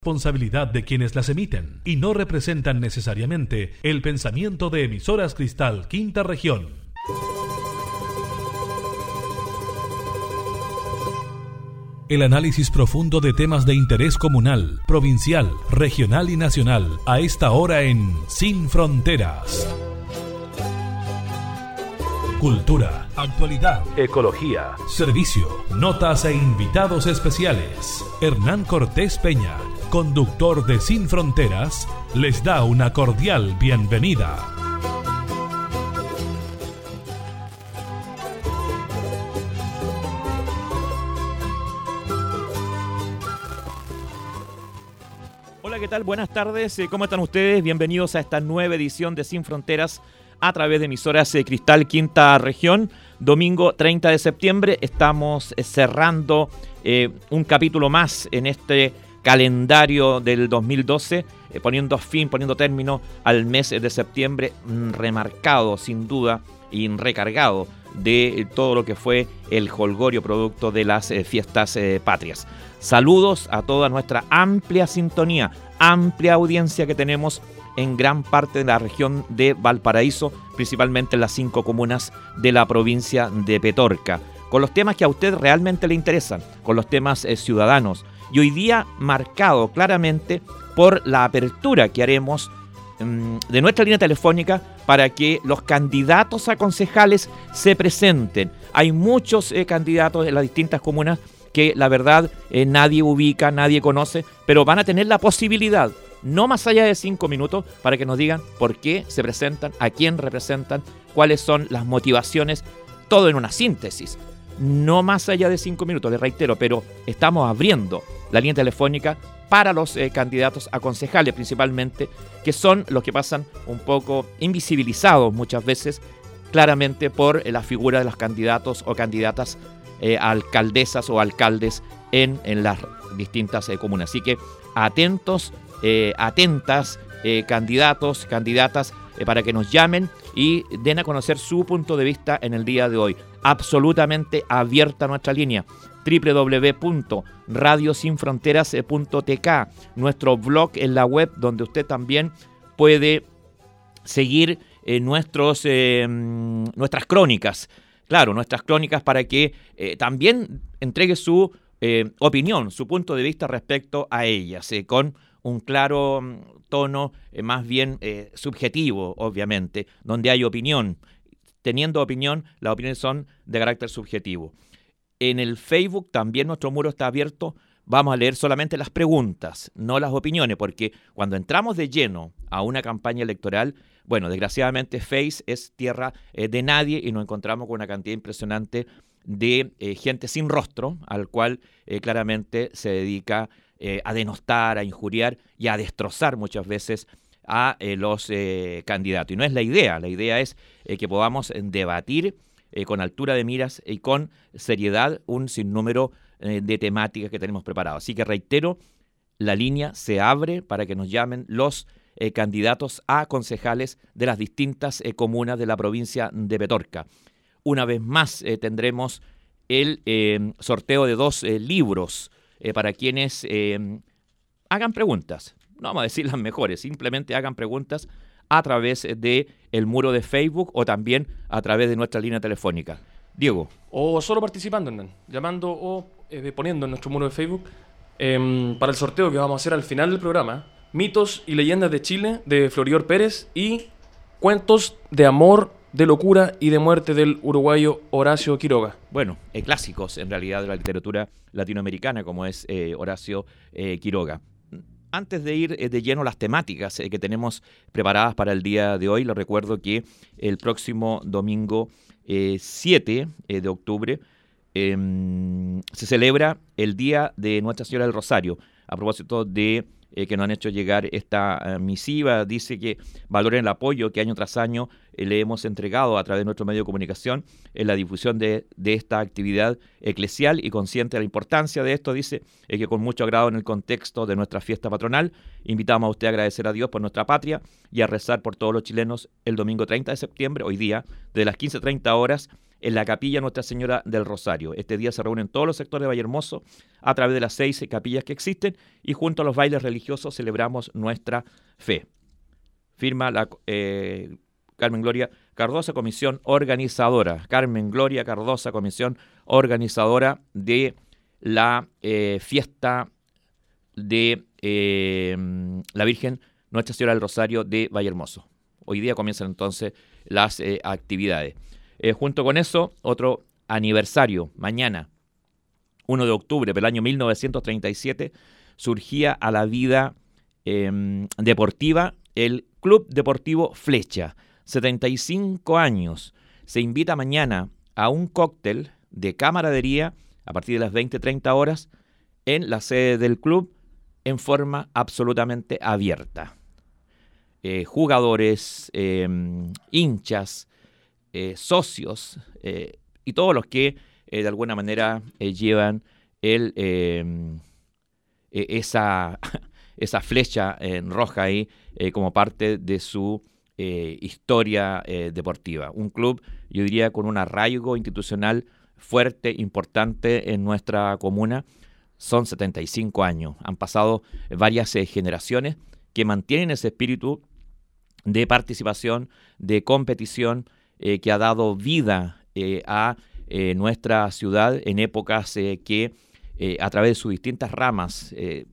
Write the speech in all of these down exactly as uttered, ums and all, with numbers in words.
Responsabilidad de quienes las emiten y no representan necesariamente el pensamiento de Emisoras Cristal Quinta Región. El análisis profundo de temas de interés comunal, provincial, regional y nacional a esta hora en Sin Fronteras. Cultura, actualidad, ecología, servicio, notas e invitados especiales. Hernán Cortés Peña, conductor de Sin Fronteras, les da una cordial bienvenida. Hola, ¿qué tal? Buenas tardes. ¿Cómo están ustedes? Bienvenidos a esta nueva edición de Sin Fronteras a través de Emisoras Cristal Quinta Región. Domingo treinta de septiembre estamos cerrando eh, un capítulo más en este calendario del dos mil doce, eh, poniendo fin, poniendo término al mes de septiembre, mm, remarcado sin duda y recargado de todo lo que fue el jolgorio producto de las eh, fiestas eh, patrias. Saludos a toda nuestra amplia sintonía, amplia audiencia que tenemos en gran parte de la región de Valparaíso, principalmente en las cinco comunas de la provincia de Petorca, con los temas que a usted realmente le interesan, con los temas eh, ciudadanos, y hoy día marcado claramente por la apertura que haremos mmm, de nuestra línea telefónica para que los candidatos a concejales se presenten. Hay muchos eh, candidatos en las distintas comunas que la verdad eh, nadie ubica, nadie conoce, pero van a tener la posibilidad, no más allá de cinco minutos, para que nos digan por qué se presentan, a quién representan, cuáles son las motivaciones, todo en una síntesis. No más allá de cinco minutos, les reitero, pero estamos abriendo la línea telefónica para los eh, candidatos a concejales principalmente, que son los que pasan un poco invisibilizados muchas veces, claramente por eh, la figura de los candidatos o candidatas eh, a alcaldesas o alcaldes en, en las distintas eh, comunas. Así que atentos, eh, atentas, eh, candidatos, candidatas, eh, para que nos llamen y den a conocer su punto de vista en el día de hoy. Absolutamente abierta nuestra línea, doble u doble u doble u punto radio sin fronteras punto t k, nuestro blog en la web donde usted también puede seguir eh, nuestros, eh, nuestras crónicas, claro, nuestras crónicas para que eh, también entregue su eh, opinión, su punto de vista respecto a ellas, eh, con un claro tono eh, más bien eh, subjetivo, obviamente, donde hay opinión. Teniendo opinión, las opiniones son de carácter subjetivo. En el Facebook también nuestro muro está abierto. Vamos a leer solamente las preguntas, no las opiniones, porque cuando entramos de lleno a una campaña electoral, bueno, desgraciadamente Face es tierra eh, de nadie y nos encontramos con una cantidad impresionante de eh, gente sin rostro, al cual eh, claramente se dedica eh, a denostar, a injuriar y a destrozar muchas veces a eh, los eh, candidatos. Y no es la idea, la idea es eh, que podamos debatir eh, con altura de miras y con seriedad un sinnúmero eh, de temáticas que tenemos preparadas. Así que reitero, la línea se abre para que nos llamen los eh, candidatos a concejales de las distintas eh, comunas de la provincia de Petorca. Una vez más eh, tendremos el eh, sorteo de dos eh, libros eh, para quienes eh, hagan preguntas. No vamos a decir las mejores, simplemente hagan preguntas a través de el muro de Facebook o también a través de nuestra línea telefónica. Diego. O solo participando, Hernán, llamando o eh, poniendo en nuestro muro de Facebook eh, para el sorteo que vamos a hacer al final del programa, mitos y leyendas de Chile de Floridor Pérez y cuentos de amor, de locura y de muerte del uruguayo Horacio Quiroga. Bueno, eh, clásicos en realidad de la literatura latinoamericana como es eh, Horacio eh, Quiroga. Antes de ir de lleno a las temáticas que tenemos preparadas para el día de hoy, les recuerdo que el próximo domingo eh, siete de octubre eh, se celebra el Día de Nuestra Señora del Rosario. A propósito de eh, que nos han hecho llegar esta uh, misiva, dice que valoren el apoyo que año tras año eh, le hemos entregado a través de nuestro medio de comunicación en la difusión de, de esta actividad eclesial y consciente de la importancia de esto, dice eh, que con mucho agrado en el contexto de nuestra fiesta patronal, invitamos a usted a agradecer a Dios por nuestra patria y a rezar por todos los chilenos el domingo treinta de septiembre, hoy día, de las quince treinta horas, en la capilla Nuestra Señora del Rosario. Este día se reúnen todos los sectores de Vallehermoso a través de las seis capillas que existen y junto a los bailes religiosos celebramos nuestra fe. Firma la eh, Carmen Gloria Cardosa, comisión organizadora. Carmen Gloria Cardosa, comisión organizadora de la eh, fiesta de eh, la Virgen Nuestra Señora del Rosario de Vallehermoso. Hoy día comienzan entonces las eh, actividades. Eh, junto con eso, otro aniversario. Mañana, primero de octubre del año mil novecientos treinta y siete, surgía a la vida eh, deportiva el Club Deportivo Flecha. setenta y cinco años. Se invita mañana a un cóctel de camaradería a partir de las veinte treinta horas en la sede del club en forma absolutamente abierta. Eh, jugadores, eh, hinchas, eh, socios eh, y todos los que eh, de alguna manera eh, llevan el, eh, eh, esa, esa flecha eh, roja ahí eh, como parte de su eh, historia eh, deportiva. Un club, yo diría, con un arraigo institucional fuerte, importante en nuestra comuna. Son setenta y cinco años. Han pasado varias eh, generaciones que mantienen ese espíritu de participación, de competición, eh, que ha dado vida eh, a eh, nuestra ciudad en épocas eh, que eh, a través de sus distintas ramas, eh,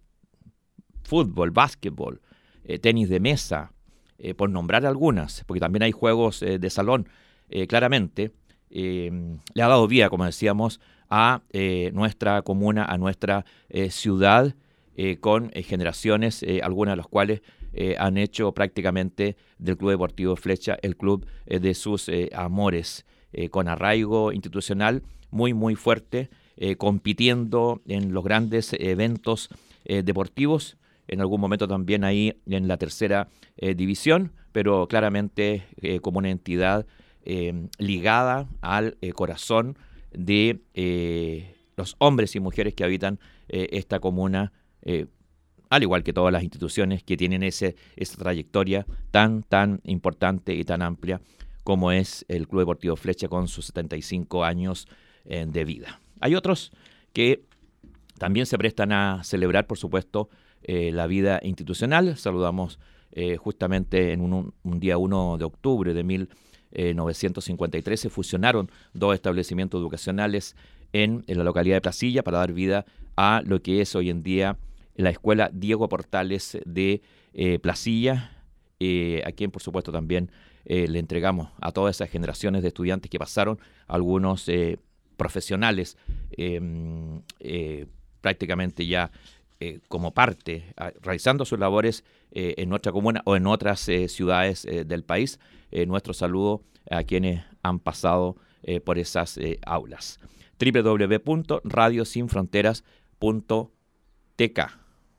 fútbol, básquetbol, eh, tenis de mesa, eh, por nombrar algunas, porque también hay juegos eh, de salón, eh, claramente, eh, le ha dado vida, como decíamos, a eh, nuestra comuna, a nuestra eh, ciudad, eh, con eh, generaciones, eh, algunas de las cuales eh, han hecho prácticamente del Club Deportivo Flecha el club eh, de sus eh, amores, eh, con arraigo institucional muy, muy fuerte, eh, compitiendo en los grandes eventos eh, deportivos, en algún momento también ahí en la tercera eh, división, pero claramente eh, como una entidad eh, ligada al eh, corazón de eh, los hombres y mujeres que habitan eh, esta comuna, eh, al igual que todas las instituciones que tienen ese, esa trayectoria tan, tan importante y tan amplia como es el Club Deportivo Flecha con sus setenta y cinco años eh, de vida. Hay otros que también se prestan a celebrar, por supuesto, eh, la vida institucional. Saludamos eh, justamente en un, un día primero de octubre de mil novecientos cincuenta y tres se fusionaron dos establecimientos educacionales en, en la localidad de Placilla para dar vida a lo que es hoy en día la Escuela Diego Portales de eh, Placilla, eh, a quien por supuesto también eh, le entregamos a todas esas generaciones de estudiantes que pasaron, algunos eh, profesionales eh, eh, prácticamente ya eh, como parte, a, realizando sus labores eh, en nuestra comuna o en otras eh, ciudades eh, del país. Eh, nuestro saludo a quienes han pasado eh, por esas eh, aulas. doble u doble u doble u punto radio sin fronteras punto t k.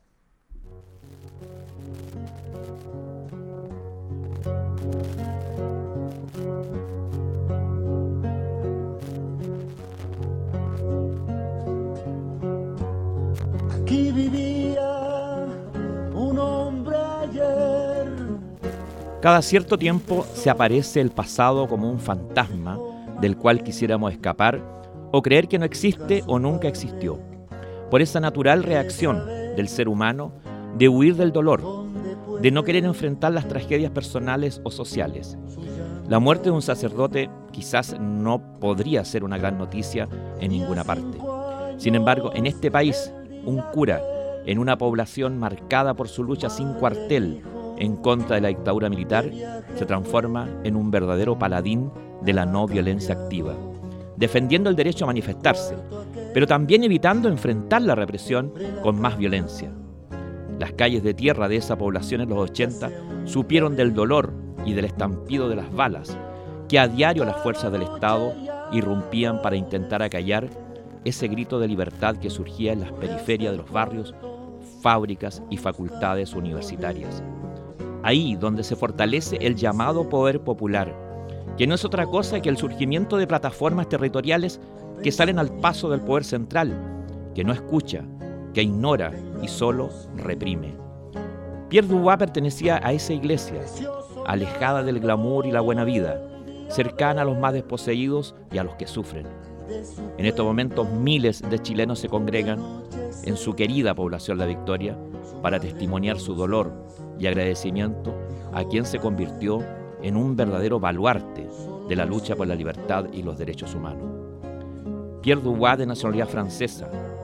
Aquí vivía un hombre ayer. Cada cierto tiempo se aparece el pasado como un fantasma del cual quisiéramos escapar o creer que no existe o nunca existió. Por esa natural reacción del ser humano de huir del dolor, de no querer enfrentar las tragedias personales o sociales. La muerte de un sacerdote quizás no podría ser una gran noticia en ninguna parte. Sin embargo, en este país, un cura, en una población marcada por su lucha sin cuartel en contra de la dictadura militar, se transforma en un verdadero paladín de la no violencia activa, defendiendo el derecho a manifestarse, pero también evitando enfrentar la represión con más violencia. Las calles de tierra de esa población en los ochenta supieron del dolor y del estampido de las balas, que a diario las fuerzas del Estado irrumpían para intentar acallar ese grito de libertad que surgía en las periferias de los barrios, fábricas y facultades universitarias. Ahí donde se fortalece el llamado poder popular, que no es otra cosa que el surgimiento de plataformas territoriales que salen al paso del poder central, que no escucha, que ignora y solo reprime. Pierre Dubois pertenecía a esa iglesia, alejada del glamour y la buena vida, cercana a los más desposeídos y a los que sufren. En estos momentos miles de chilenos se congregan en su querida población La Victoria para testimoniar su dolor y agradecimiento a quien se convirtió en un verdadero baluarte de la lucha por la libertad y los derechos humanos. Pierre Dubois, de nacionalidad francesa,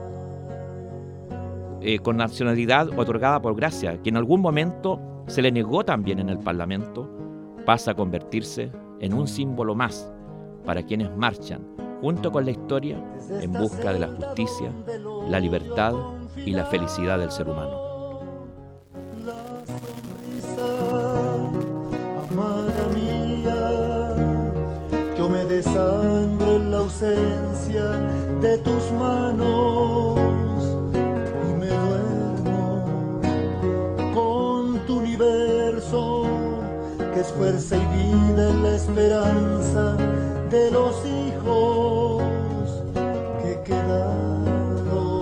eh, con nacionalidad otorgada por gracia, que en algún momento se le negó también en el Parlamento, pasa a convertirse en un símbolo más para quienes marchan junto con la historia en busca de la justicia, la libertad y la felicidad del ser humano. Amada mía, yo me desangro en la ausencia de tus manos y me duermo con tu universo, que es fuerza y vida en la esperanza de los hijos que quedaron.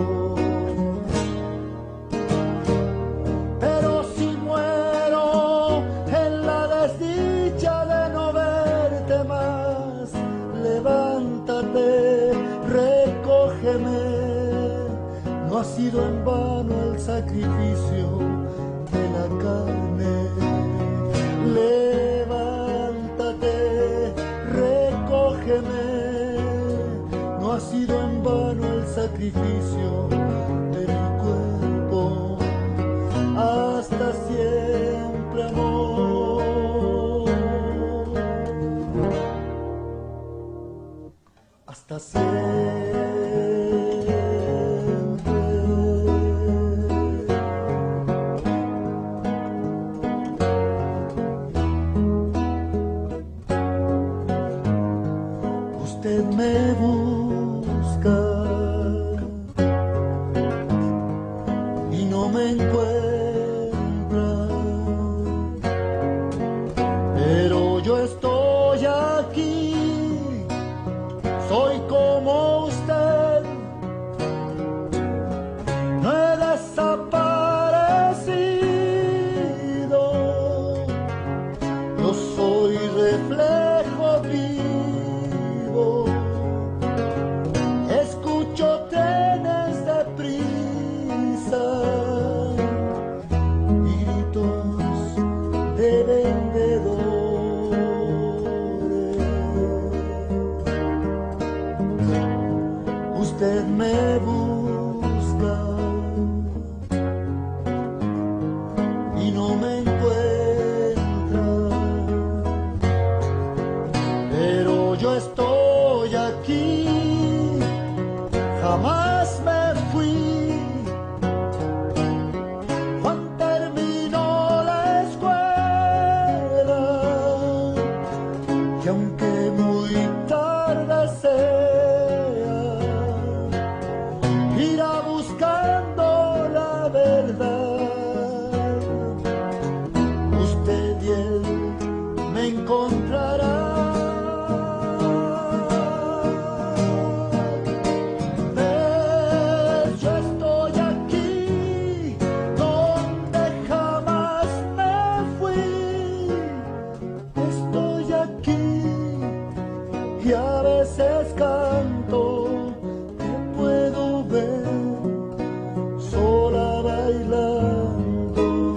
Pero si muero en la desdicha de no verte más, levántate, recógeme. No ha sido en vano el sacrificio de la carne. Levántate, recógeme, no ha sido en vano el sacrificio de mi cuerpo. Hasta siempre, amor. Hasta siempre. Me busca y no me encuentra, pero yo estoy aquí, soy como usted, no he desaparecido, yo soy reflejo vivo. Escucho trenes de prisa y gritos de vendedores. Usted me busca y no me encuentra, pero yo estoy aquí. Jamás me fui. Cuando terminó la escuela, y aunque muy tarde sea, irá buscando la verdad. Usted y él me encontrarán. Y a veces canto, te puedo ver sola bailando,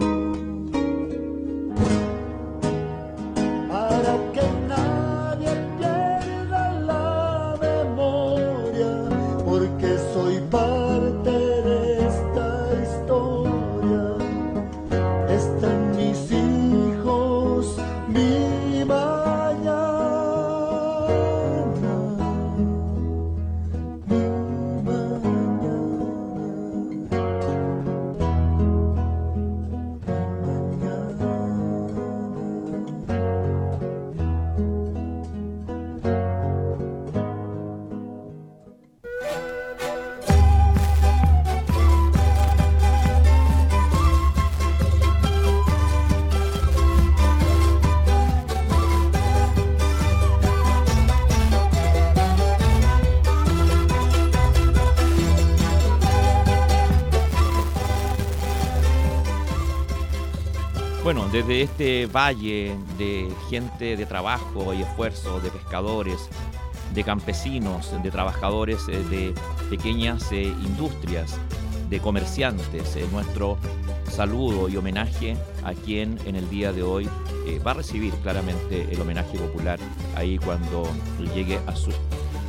para que nadie pierda la memoria, porque soy parte de esta historia. Están mis hijos, mi mañana. Bueno, desde este valle de gente de trabajo y esfuerzo, de pescadores, de campesinos, de trabajadores eh, de pequeñas eh, industrias, de comerciantes, eh, nuestro saludo y homenaje a quien en el día de hoy eh, va a recibir claramente el homenaje popular ahí cuando llegue a su...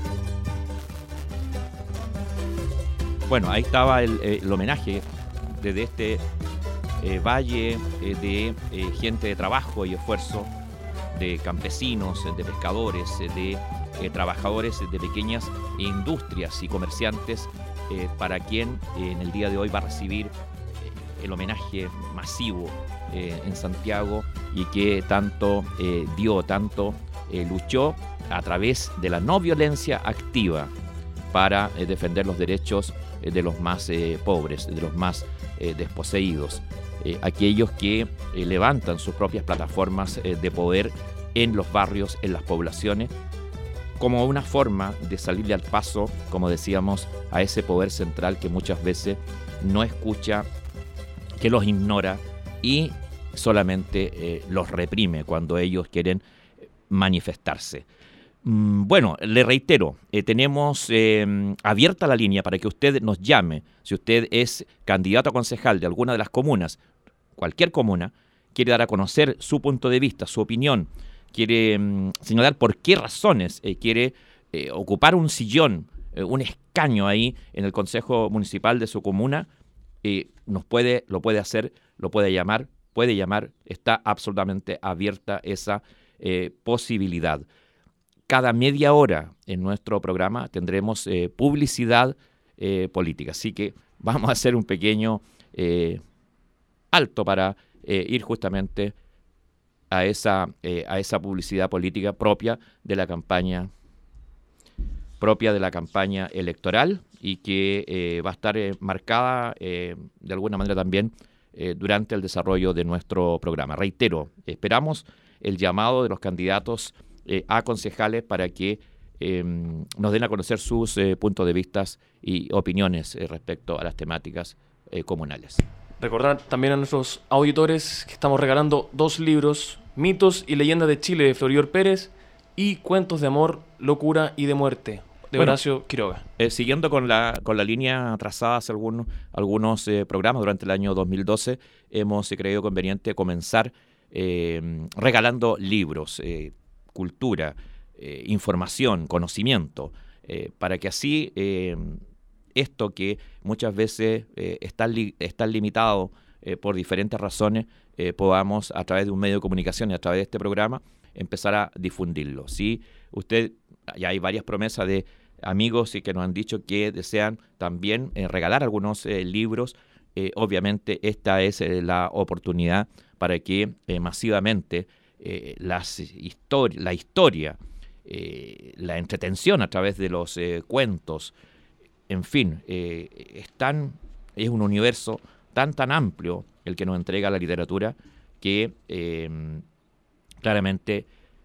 Bueno, ahí estaba el, el homenaje desde este eh, valle eh, de eh, gente de trabajo y esfuerzo, de campesinos, de pescadores, de eh, trabajadores de pequeñas industrias y comerciantes, eh, para quien eh, en el día de hoy va a recibir eh, el homenaje masivo eh, en Santiago, y que tanto eh, dio, tanto eh, luchó a través de la no violencia activa para eh, defender los derechos eh, de los más eh, pobres, de los más eh, desposeídos, eh, aquellos que eh, levantan sus propias plataformas eh, de poder en los barrios, en las poblaciones, como una forma de salirle al paso, como decíamos, a ese poder central que muchas veces no escucha, que los ignora y solamente eh, los reprime cuando ellos quieren manifestarse. Mm, bueno, le reitero, eh, tenemos eh, abierta la línea para que usted nos llame. Si usted es candidato a concejal de alguna de las comunas, cualquier comuna, quiere dar a conocer su punto de vista, su opinión, quiere mm, señalar por qué razones eh, quiere eh, ocupar un sillón, eh, un escaño ahí en el Consejo Municipal de su comuna, eh, nos puede, lo puede hacer, lo puede llamar, puede llamar, está absolutamente abierta esa eh, posibilidad. Cada media hora en nuestro programa tendremos eh, publicidad eh, política, así que vamos a hacer un pequeño eh, alto para eh, ir justamente a esa, eh, a esa publicidad política propia de la campaña propia de la campaña electoral, y que eh, va a estar eh, marcada eh, de alguna manera también eh, durante el desarrollo de nuestro programa. Reitero, esperamos el llamado de los candidatos eh, a concejales para que eh, nos den a conocer sus eh, puntos de vista y opiniones eh, respecto a las temáticas eh, comunales. Recordar también a nuestros auditores que estamos regalando dos libros: Mitos y leyendas de Chile, de Florior Pérez, y Cuentos de amor, locura y de muerte, de Bueno, Horacio Quiroga. Eh, siguiendo con la, con la línea trazada hace algunos, algunos eh, programas durante el año dos mil doce, hemos eh, creído conveniente comenzar eh, regalando libros, eh, cultura, eh, información, conocimiento, eh, para que así eh, esto que muchas veces eh, está, li, está limitado eh, por diferentes razones, eh, podamos a través de un medio de comunicación y a través de este programa empezar a difundirlo. Si usted, ya hay varias promesas de amigos y que nos han dicho que desean también eh, regalar algunos eh, libros, eh, obviamente esta es eh, la oportunidad para que eh, masivamente eh, las histori- la historia, eh, la entretención a través de los eh, cuentos, en fin, eh, es, tan, es un universo tan tan amplio el que nos entrega la literatura, que eh, claramente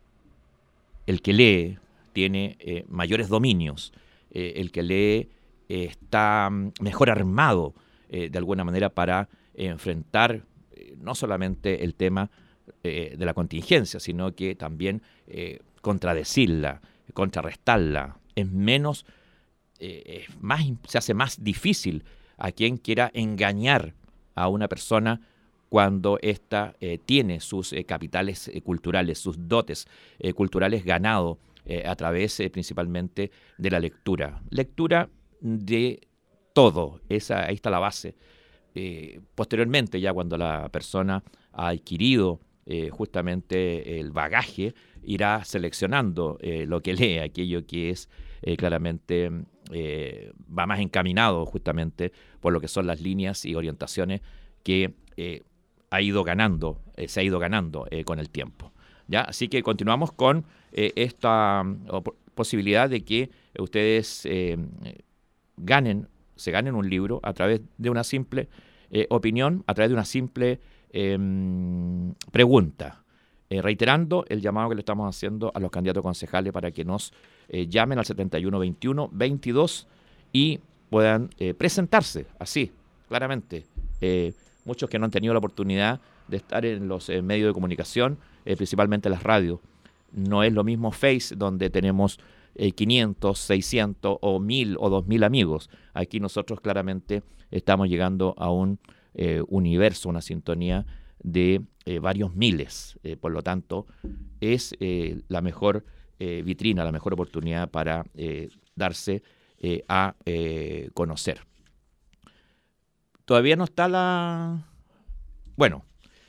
el que lee tiene eh, mayores dominios, eh, el que lee eh, está mejor armado eh, de alguna manera para eh, enfrentar eh, no solamente el tema eh, de la contingencia, sino que también eh, contradecirla, contrarrestarla. Es menos, eh, es más, se hace más difícil a quien quiera engañar a una persona cuando ésta eh, tiene sus eh, capitales eh, culturales, sus dotes eh, culturales ganados eh, a través eh, principalmente de la lectura. Lectura de todo, esa, ahí está la base. Eh, posteriormente, ya cuando la persona ha adquirido eh, justamente el bagaje, irá seleccionando eh, lo que lee, aquello que es eh, claramente, eh, va más encaminado justamente por lo que son las líneas y orientaciones que eh, ha ido ganando, eh, se ha ido ganando eh, con el tiempo. ¿Ya? Así que continuamos con eh, esta um, posibilidad de que ustedes eh, ganen, se ganen un libro a través de una simple eh, opinión, a través de una simple eh, pregunta. Eh, reiterando el llamado que le estamos haciendo a los candidatos concejales para que nos eh, llamen al setenta y uno veintiuno veintidós y puedan eh, presentarse así, claramente, eh, muchos que no han tenido la oportunidad de estar en los eh, medios de comunicación, eh, principalmente las radios. No es lo mismo Face, donde tenemos eh, quinientos, seiscientos o mil o dos mil amigos. Aquí nosotros claramente estamos llegando a un eh, universo, una sintonía de eh, varios miles. Eh, por lo tanto, es eh, la mejor eh, vitrina, la mejor oportunidad para eh, darse eh, a eh, conocer. Todavía no está la... Bueno,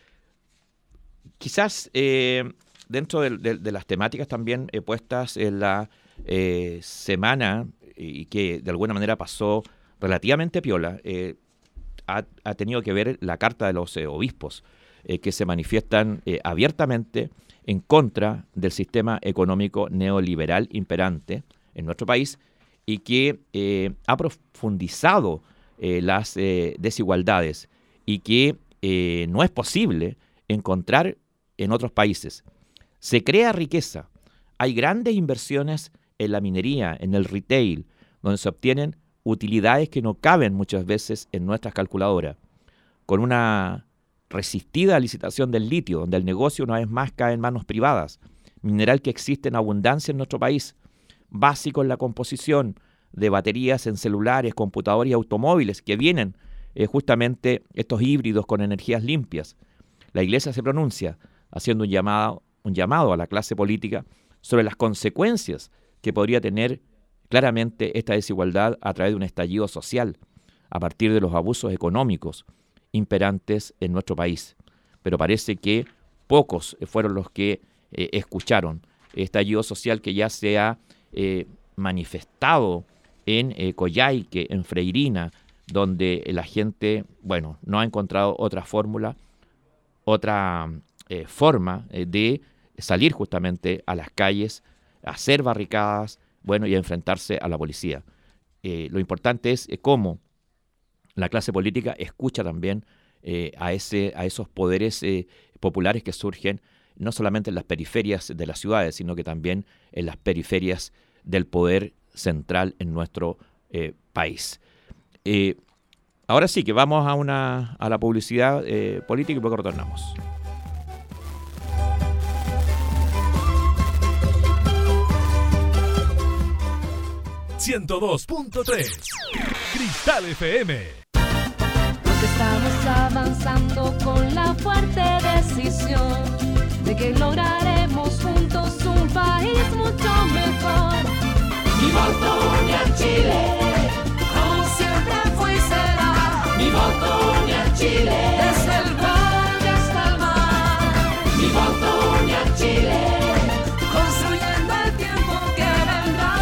quizás eh, dentro de, de, de las temáticas también eh, puestas en la eh, semana y que de alguna manera pasó relativamente piola, eh, ha, ha tenido que ver la carta de los eh, obispos eh, que se manifiestan eh, abiertamente en contra del sistema económico neoliberal imperante en nuestro país y que eh, ha profundizado eh, las eh, desigualdades y que eh, no es posible encontrar en otros países. Se crea riqueza, hay grandes inversiones en la minería, en el retail, donde se obtienen utilidades que no caben muchas veces en nuestras calculadoras, con una resistida licitación del litio, donde el negocio una vez más cae en manos privadas, mineral que existe en abundancia en nuestro país, básico en la composición de baterías en celulares, computadores y automóviles, que vienen eh, justamente estos híbridos con energías limpias. La Iglesia se pronuncia haciendo un llamado, un llamado a la clase política sobre las consecuencias que podría tener claramente esta desigualdad a través de un estallido social, a partir de los abusos económicos imperantes en nuestro país. Pero parece que pocos fueron los que eh, escucharon estallido social que ya se ha eh, manifestado en eh, Coyhaique, en Freirina, donde la gente, bueno, no ha encontrado otra fórmula, otra eh, forma eh, de salir justamente a las calles, a hacer barricadas, bueno, y a enfrentarse a la policía. Eh, lo importante es eh, cómo la clase política escucha también eh, a, ese, a esos poderes eh, populares que surgen no solamente en las periferias de las ciudades, sino que también en las periferias del poder central en nuestro eh, país. Eh, ahora sí que vamos a, una, a la publicidad eh, política y luego retornamos. ciento dos punto tres Cristal F M. Porque estamos avanzando con la fuerte decisión de que lograremos juntos un país mucho mejor. Mi voto ni a Chile, como siempre fue y será. Mi voto ni a Chile, desde el valle hasta el mar. Mi voto ni a Chile, construyendo el tiempo que vendrá.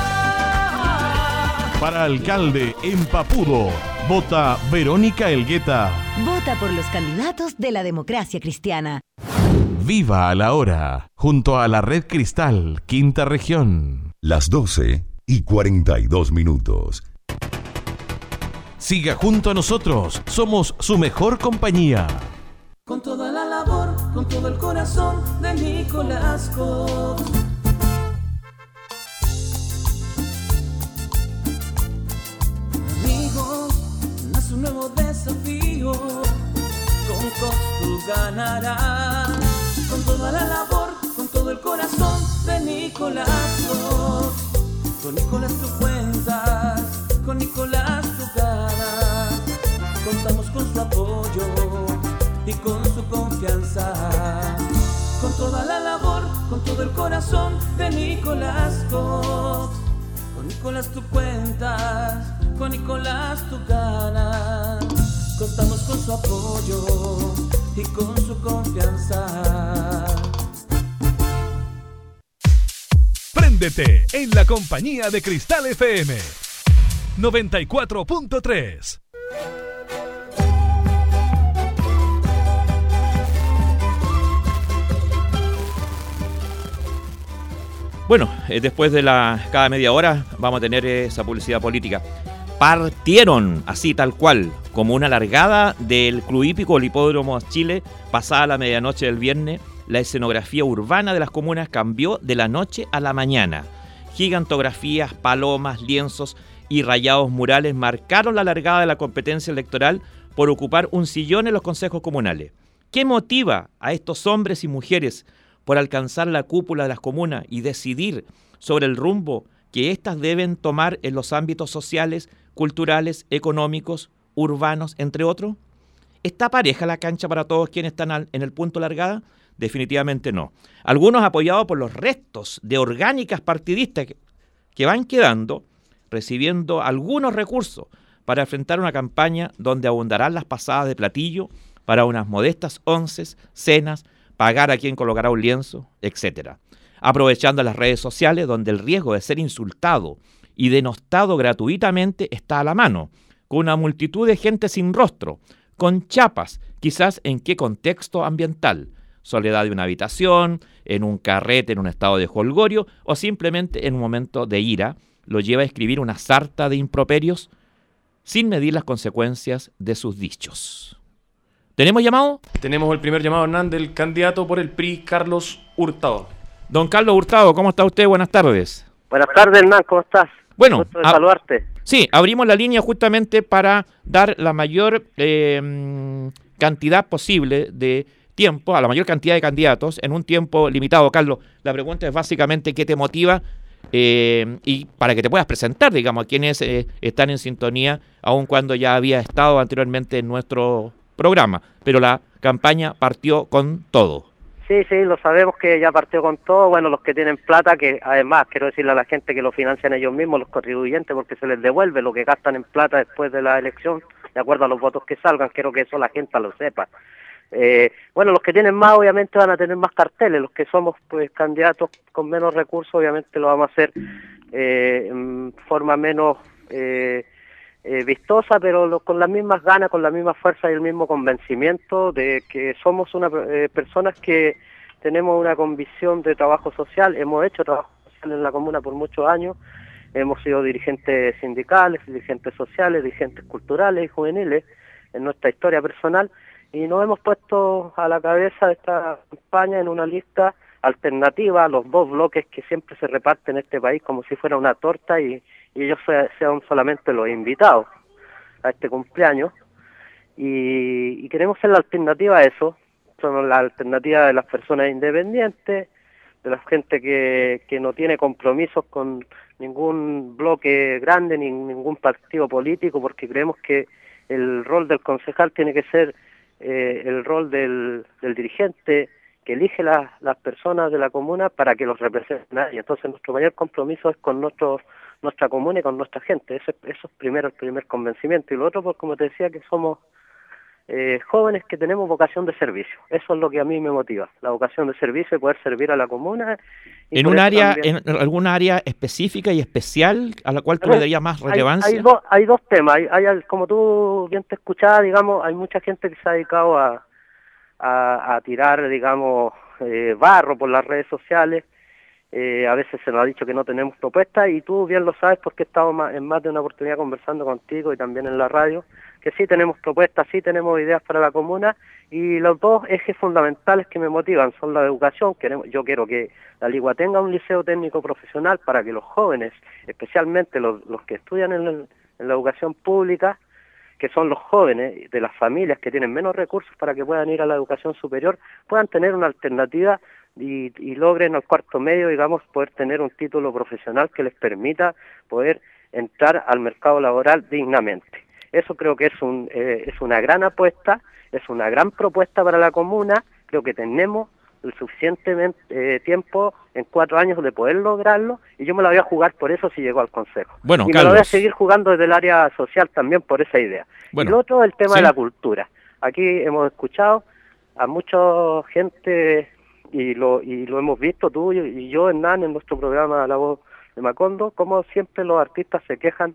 Para alcalde en Papuro, vota Verónica Elgueta. Vota por los candidatos de la democracia cristiana. Viva a la hora, junto a la Red Cristal, Quinta Región. Las doce y cuarenta y dos minutos. Siga junto a nosotros, somos su mejor compañía. Con toda la labor, con todo el corazón de Nicolás Cox. Amigos, nace un nuevo desafío. Con Cox tú ganarás. Con toda la labor, con todo el corazón de Nicolás Cox. Con Nicolás tú cuentas, con Nicolás tú ganas. Contamos con su apoyo y con su confianza. Con toda la labor, con todo el corazón de Nicolás Cox. Con Nicolás tú cuentas, con Nicolás tú ganas. Contamos con su apoyo y con su confianza. Préndete en la compañía de Cristal F M noventa y cuatro punto tres. Bueno, eh, después de la cada media hora vamos a tener esa publicidad política. Partieron así tal cual, como una largada del Club Hípico del Hipódromo Chile, pasada la medianoche del viernes. La escenografía urbana de las comunas cambió de la noche a la mañana. Gigantografías, palomas, lienzos y rayados murales marcaron la largada de la competencia electoral por ocupar un sillón en los consejos comunales. ¿Qué motiva a estos hombres y mujeres por alcanzar la cúpula de las comunas y decidir sobre el rumbo que éstas deben tomar en los ámbitos sociales, culturales, económicos, urbanos, entre otros? ¿Está pareja la cancha para todos quienes están al, en el punto de largada? Definitivamente no. Algunos apoyados por los restos de orgánicas partidistas que, que van quedando, recibiendo algunos recursos para enfrentar una campaña donde abundarán las pasadas de platillo para unas modestas onces, cenas, pagar a quien colocará un lienzo, etcétera. Aprovechando las redes sociales donde el riesgo de ser insultado y denostado gratuitamente está a la mano, con una multitud de gente sin rostro, con chapas, quizás en qué contexto ambiental, soledad de una habitación, en un carrete en un estado de jolgorio o simplemente en un momento de ira, lo lleva a escribir una sarta de improperios sin medir las consecuencias de sus dichos. ¿Tenemos llamado? Tenemos el primer llamado, Hernán, del candidato por el P R I, Carlos Hurtado. Don Carlos Hurtado, ¿cómo está usted? Buenas tardes. Buenas tardes, Hernán, ¿cómo estás? Bueno, gusto de a- saludarte. Sí, abrimos la línea justamente para dar la mayor eh, cantidad posible de tiempo, a la mayor cantidad de candidatos en un tiempo limitado. Carlos, la pregunta es básicamente qué te motiva eh, y para que te puedas presentar, digamos, a quienes eh, están en sintonía, aun cuando ya había estado anteriormente en nuestro programa, pero la campaña partió con todo. Sí, sí, lo sabemos que ya partió con todo. Bueno, los que tienen plata, que además quiero decirle a la gente que lo financian ellos mismos, los contribuyentes, porque se les devuelve lo que gastan en plata después de la elección, de acuerdo a los votos que salgan. Quiero que eso la gente lo sepa. Eh, bueno, los que tienen más obviamente van a tener más carteles, los que somos pues candidatos con menos recursos obviamente lo vamos a hacer eh, en forma menos eh, eh, vistosa, pero lo, con las mismas ganas, con la misma fuerza y el mismo convencimiento de que somos una eh, personas que tenemos una convicción de trabajo social. Hemos hecho trabajo social en la comuna por muchos años, hemos sido dirigentes sindicales, dirigentes sociales, dirigentes culturales y juveniles en nuestra historia personal, y nos hemos puesto a la cabeza de esta campaña en una lista alternativa a los dos bloques que siempre se reparten en este país como si fuera una torta y, y ellos se, sean solamente los invitados a este cumpleaños. Y, y queremos ser la alternativa a eso, son la alternativa de las personas independientes, de la gente que, que no tiene compromisos con ningún bloque grande ni ningún partido político, porque creemos que el rol del concejal tiene que ser eh, el rol del, del dirigente que elige la, las personas de la comuna para que los representen a ellos. Entonces nuestro mayor compromiso es con nuestro, nuestra comuna y con nuestra gente. Eso, eso es primero el primer convencimiento. Y lo otro, pues como te decía, que somos eh, jóvenes que tenemos vocación de servicio. Eso es lo que a mí me motiva, la vocación de servicio y poder servir a la comuna. ¿En un área, también... en alguna área específica y especial a la cual tú le darías más relevancia? Hay, hay, do, hay dos temas. Hay, hay, como tú bien te escuchabas, digamos, hay mucha gente que se ha dedicado a, a, a tirar, digamos, eh, barro por las redes sociales. Eh, a veces se nos ha dicho que no tenemos propuestas y tú bien lo sabes porque he estado más, en más de una oportunidad conversando contigo y también en la radio, que sí tenemos propuestas, sí tenemos ideas para la comuna, y los dos ejes fundamentales que me motivan son la educación. Queremos, yo quiero que la Ligua tenga un liceo técnico profesional para que los jóvenes, especialmente los, los que estudian en, el, en la educación pública, que son los jóvenes de las familias que tienen menos recursos para que puedan ir a la educación superior, puedan tener una alternativa y, y logren al cuarto medio, digamos, poder tener un título profesional que les permita poder entrar al mercado laboral dignamente. Eso creo que es, un, eh, es una gran apuesta, es una gran propuesta para la comuna. Creo que tenemos el suficiente eh, tiempo en cuatro años de poder lograrlo, y yo me la voy a jugar por eso si llego al Consejo. Bueno, y Carlos, me la voy a seguir jugando desde el área social también por esa idea. Bueno, y lo otro, el tema ¿sí? de la cultura. Aquí hemos escuchado a mucha gente, y lo, y lo hemos visto tú y yo, Hernán, en nuestro programa La Voz de Macondo, como siempre los artistas se quejan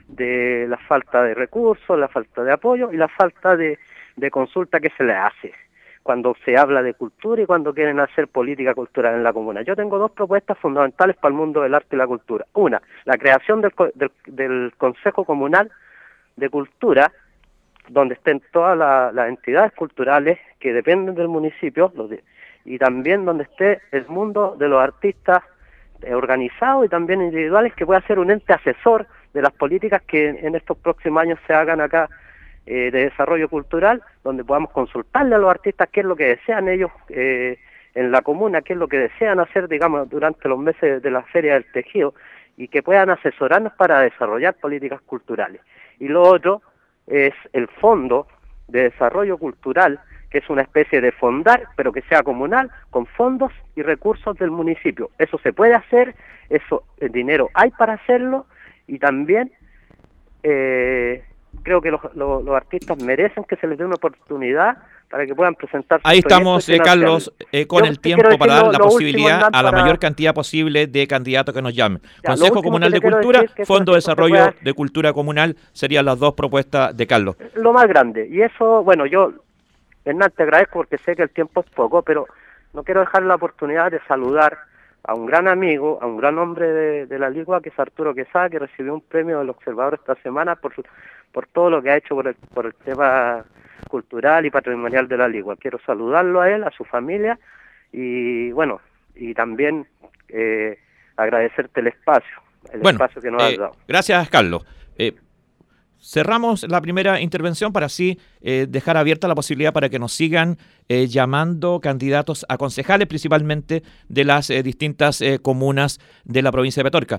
de la falta de recursos, la falta de apoyo y la falta de, de consulta que se les hace cuando se habla de cultura y cuando quieren hacer política cultural en la comuna. Yo tengo dos propuestas fundamentales para el mundo del arte y la cultura. Una, la creación del, del, del Consejo Comunal de Cultura, donde estén todas la, las entidades culturales que dependen del municipio, los de, y también donde esté el mundo de los artistas eh, organizados y también individuales, que pueda ser un ente asesor de las políticas que en estos próximos años se hagan acá eh, de desarrollo cultural, donde podamos consultarle a los artistas qué es lo que desean ellos eh, en la comuna, qué es lo que desean hacer, digamos, durante los meses de la Feria del Tejido, y que puedan asesorarnos para desarrollar políticas culturales. Y lo otro es el Fondo de Desarrollo Cultural, que es una especie de fondar, pero que sea comunal, con fondos y recursos del municipio. Eso se puede hacer, eso, el dinero hay para hacerlo, y también eh, creo que los, los, los artistas merecen que se les dé una oportunidad para que puedan presentar sus Ahí estamos, eh, Carlos, eh, con Yo el tiempo quiero para decir dar lo- la lo posibilidad último, a la para- mayor cantidad posible de candidatos que nos llamen. Ya, lo Consejo último Comunal que de te quiero Cultura, decir es que eso Fondo de se Desarrollo puede- de Cultura Comunal serían las dos propuestas de Carlos. lo más grande. Y eso, bueno, yo, Hernán, te agradezco porque sé que el tiempo es poco, pero no quiero dejar la oportunidad de saludar a un gran amigo, a un gran hombre de, de la Ligua, que es Arturo Quesada, que recibió un premio del Observador esta semana por, su- por todo lo que ha hecho por el, por el tema cultural y patrimonial de la Ligua. Quiero saludarlo a él, a su familia, y bueno, y también eh, agradecerte el espacio, el Bueno, espacio que nos has eh, dado. gracias, Carlos. Eh, cerramos la primera intervención para así eh, dejar abierta la posibilidad para que nos sigan eh, llamando candidatos a concejales, principalmente de las eh, distintas eh, comunas de la provincia de Petorca.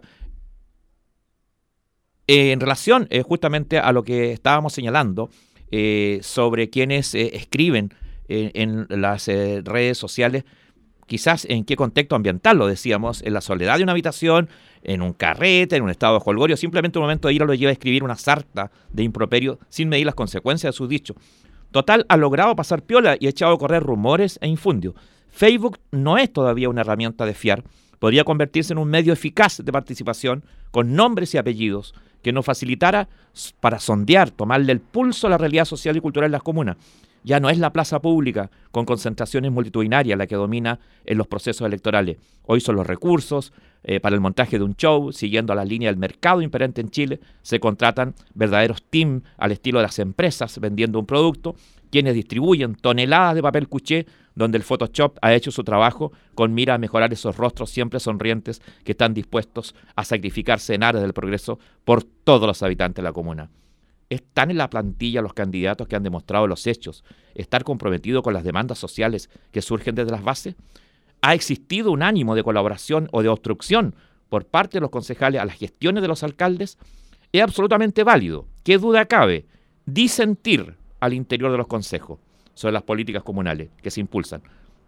Eh, en relación eh, justamente a lo que estábamos señalando eh, sobre quienes eh, escriben eh, en las eh, redes sociales, quizás en qué contexto ambiental, lo decíamos, en la soledad de una habitación, en un carrete, en un estado de jolgorio, simplemente un momento de ira lo lleva a escribir una sarta de improperio sin medir las consecuencias de sus dichos. Total, ha logrado pasar piola y ha echado a correr rumores e infundios. Facebook no es todavía una herramienta de fiar, podría convertirse en un medio eficaz de participación con nombres y apellidos que nos facilitara para sondear, tomarle el pulso a la realidad social y cultural de las comunas. Ya no es la plaza pública con concentraciones multitudinarias la que domina en los procesos electorales. Hoy son los recursos eh, para el montaje de un show, siguiendo a la línea del mercado imperante en Chile. Se contratan verdaderos teams al estilo de las empresas vendiendo un producto, quienes distribuyen toneladas de papel cuché donde el Photoshop ha hecho su trabajo con mira a mejorar esos rostros siempre sonrientes que están dispuestos a sacrificarse en aras del progreso por todos los habitantes de la comuna. ¿Están en la plantilla los candidatos que han demostrado los hechos estar comprometidos con las demandas sociales que surgen desde las bases? ¿Ha existido un ánimo de colaboración o de obstrucción por parte de los concejales a las gestiones de los alcaldes? Es absolutamente válido, qué duda cabe, disentir al interior de los consejos sobre las políticas comunales que se impulsan.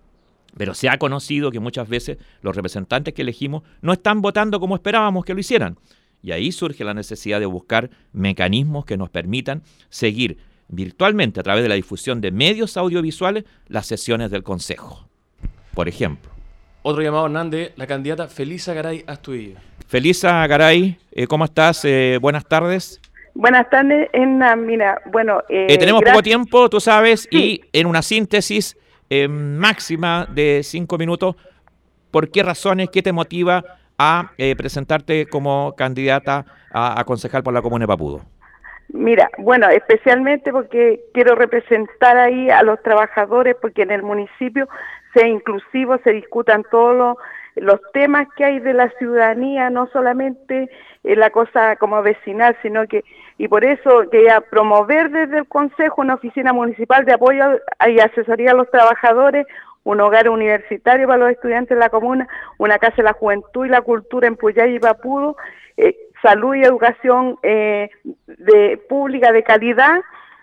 Pero se ha conocido que muchas veces los representantes que elegimos no están votando como esperábamos que lo hicieran. Y ahí surge la necesidad de buscar mecanismos que nos permitan seguir virtualmente a través de la difusión de medios audiovisuales las sesiones del Consejo. Por ejemplo. Otro llamado, Hernández, la candidata Felisa Garay Astudillo. Felisa Garay, eh, ¿cómo estás? Eh, buenas tardes. Buenas tardes, Enna. Mira, bueno... Eh, eh, tenemos gracias. poco tiempo, tú sabes, Sí. y en una síntesis eh, máxima de cinco minutos, ¿por qué razones, qué te motiva a eh, presentarte como candidata a, a concejal por la comuna de Papudo? Mira, bueno, especialmente porque quiero representar ahí a los trabajadores, porque en el municipio sea inclusivo, se discutan todos los, los temas que hay de la ciudadanía, no solamente eh, la cosa como vecinal, sino que, y por eso quería promover desde el Consejo una oficina municipal de apoyo y asesoría a los trabajadores, un hogar universitario para los estudiantes de la comuna, una casa de la juventud y la cultura en Puyay y Papudo, eh, salud y educación eh, de, pública de calidad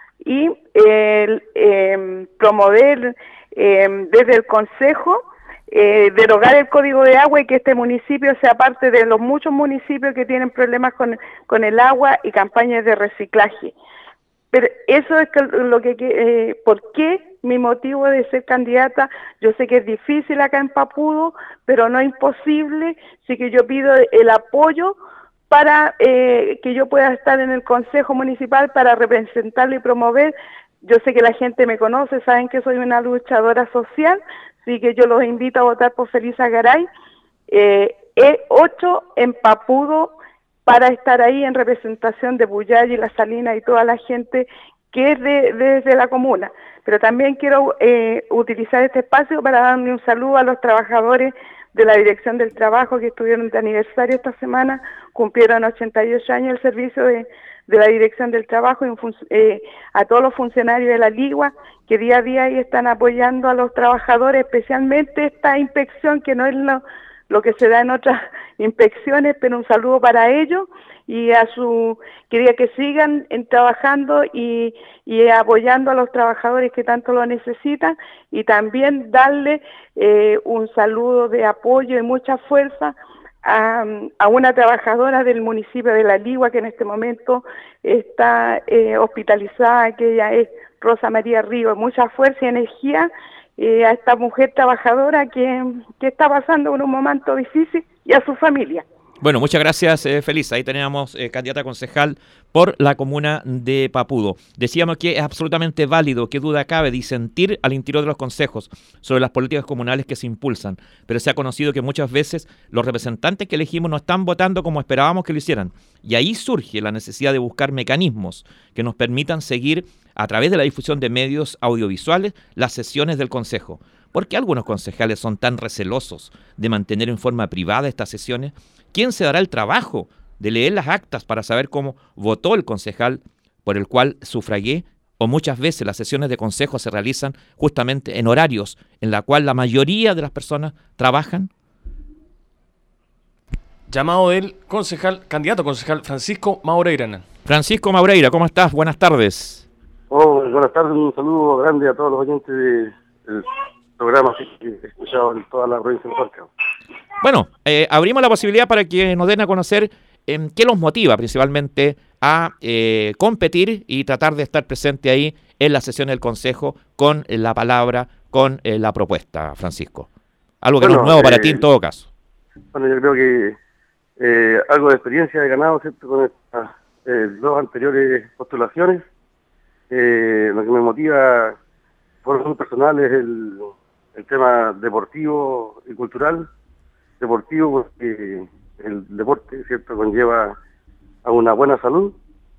y eh, eh, promover eh, desde el Consejo eh, derogar el Código de Agua y que este municipio sea parte de los muchos municipios que tienen problemas con, con el agua y campañas de reciclaje. Pero eso es que, lo que, eh, ¿por qué mi motivo de ser candidata? Yo sé que es difícil acá en Papudo, pero no es imposible, así que yo pido el apoyo para eh, que yo pueda estar en el Consejo Municipal para representarlo y promover. Yo sé que la gente me conoce, saben que soy una luchadora social, así que yo los invito a votar por Felisa Garay, eh, E ocho en Papudo, para estar ahí en representación de Puyay y La Salina y toda la gente que es de, desde la comuna. Pero también quiero eh, utilizar este espacio para darle un saludo a los trabajadores de la Dirección del Trabajo, que estuvieron de aniversario esta semana, cumplieron ochenta y ocho años el servicio de, de la Dirección del Trabajo, y un fun- eh, a todos los funcionarios de la Ligua, que día a día ahí están apoyando a los trabajadores, especialmente esta inspección, que no es lo, lo que se da en otras inspecciones, pero un saludo para ellos, y a su, quería que sigan en, trabajando y, y apoyando a los trabajadores que tanto lo necesitan, y también darle eh, un saludo de apoyo y mucha fuerza a, a una trabajadora del municipio de La Ligua, que en este momento está eh, hospitalizada, que ella es Rosa María Ríos. Mucha fuerza y energía eh, a esta mujer trabajadora que, que está pasando por un momento difícil, y a su familia. Bueno, muchas gracias, eh, Feliz. Ahí tenemos eh, candidata a concejal por la comuna de Papudo. Decíamos que es absolutamente válido, qué duda cabe, disentir al interior de los consejos sobre las políticas comunales que se impulsan, pero se ha conocido que muchas veces los representantes que elegimos no están votando como esperábamos que lo hicieran. Y ahí surge la necesidad de buscar mecanismos que nos permitan seguir, a través de la difusión de medios audiovisuales, las sesiones del consejo. ¿Por qué algunos concejales son tan recelosos de mantener en forma privada estas sesiones? ¿Quién se dará el trabajo de leer las actas para saber cómo votó el concejal por el cual sufragué? O muchas veces las sesiones de consejo se realizan justamente en horarios en la cual la mayoría de las personas trabajan. Llamado del concejal, candidato concejal Francisco Maureira. Francisco Maureira, ¿cómo estás? Buenas tardes. Oh, buenas tardes, un saludo grande a todos los oyentes del programa que he escuchado en toda la provincia de Talca. Bueno, eh, abrimos la posibilidad para que nos den a conocer eh, qué los motiva principalmente a eh, competir y tratar de estar presente ahí en la sesión del Consejo con eh, la palabra, con eh, la propuesta, Francisco. Algo que bueno, no es nuevo eh, para ti en todo caso. Bueno, yo creo que eh, algo de experiencia he ganado, ¿cierto?, con estas eh, dos anteriores postulaciones. Eh, lo que me motiva por lo personal es el, el tema deportivo y cultural. Deportivo porque el deporte, ¿cierto?, conlleva a una buena salud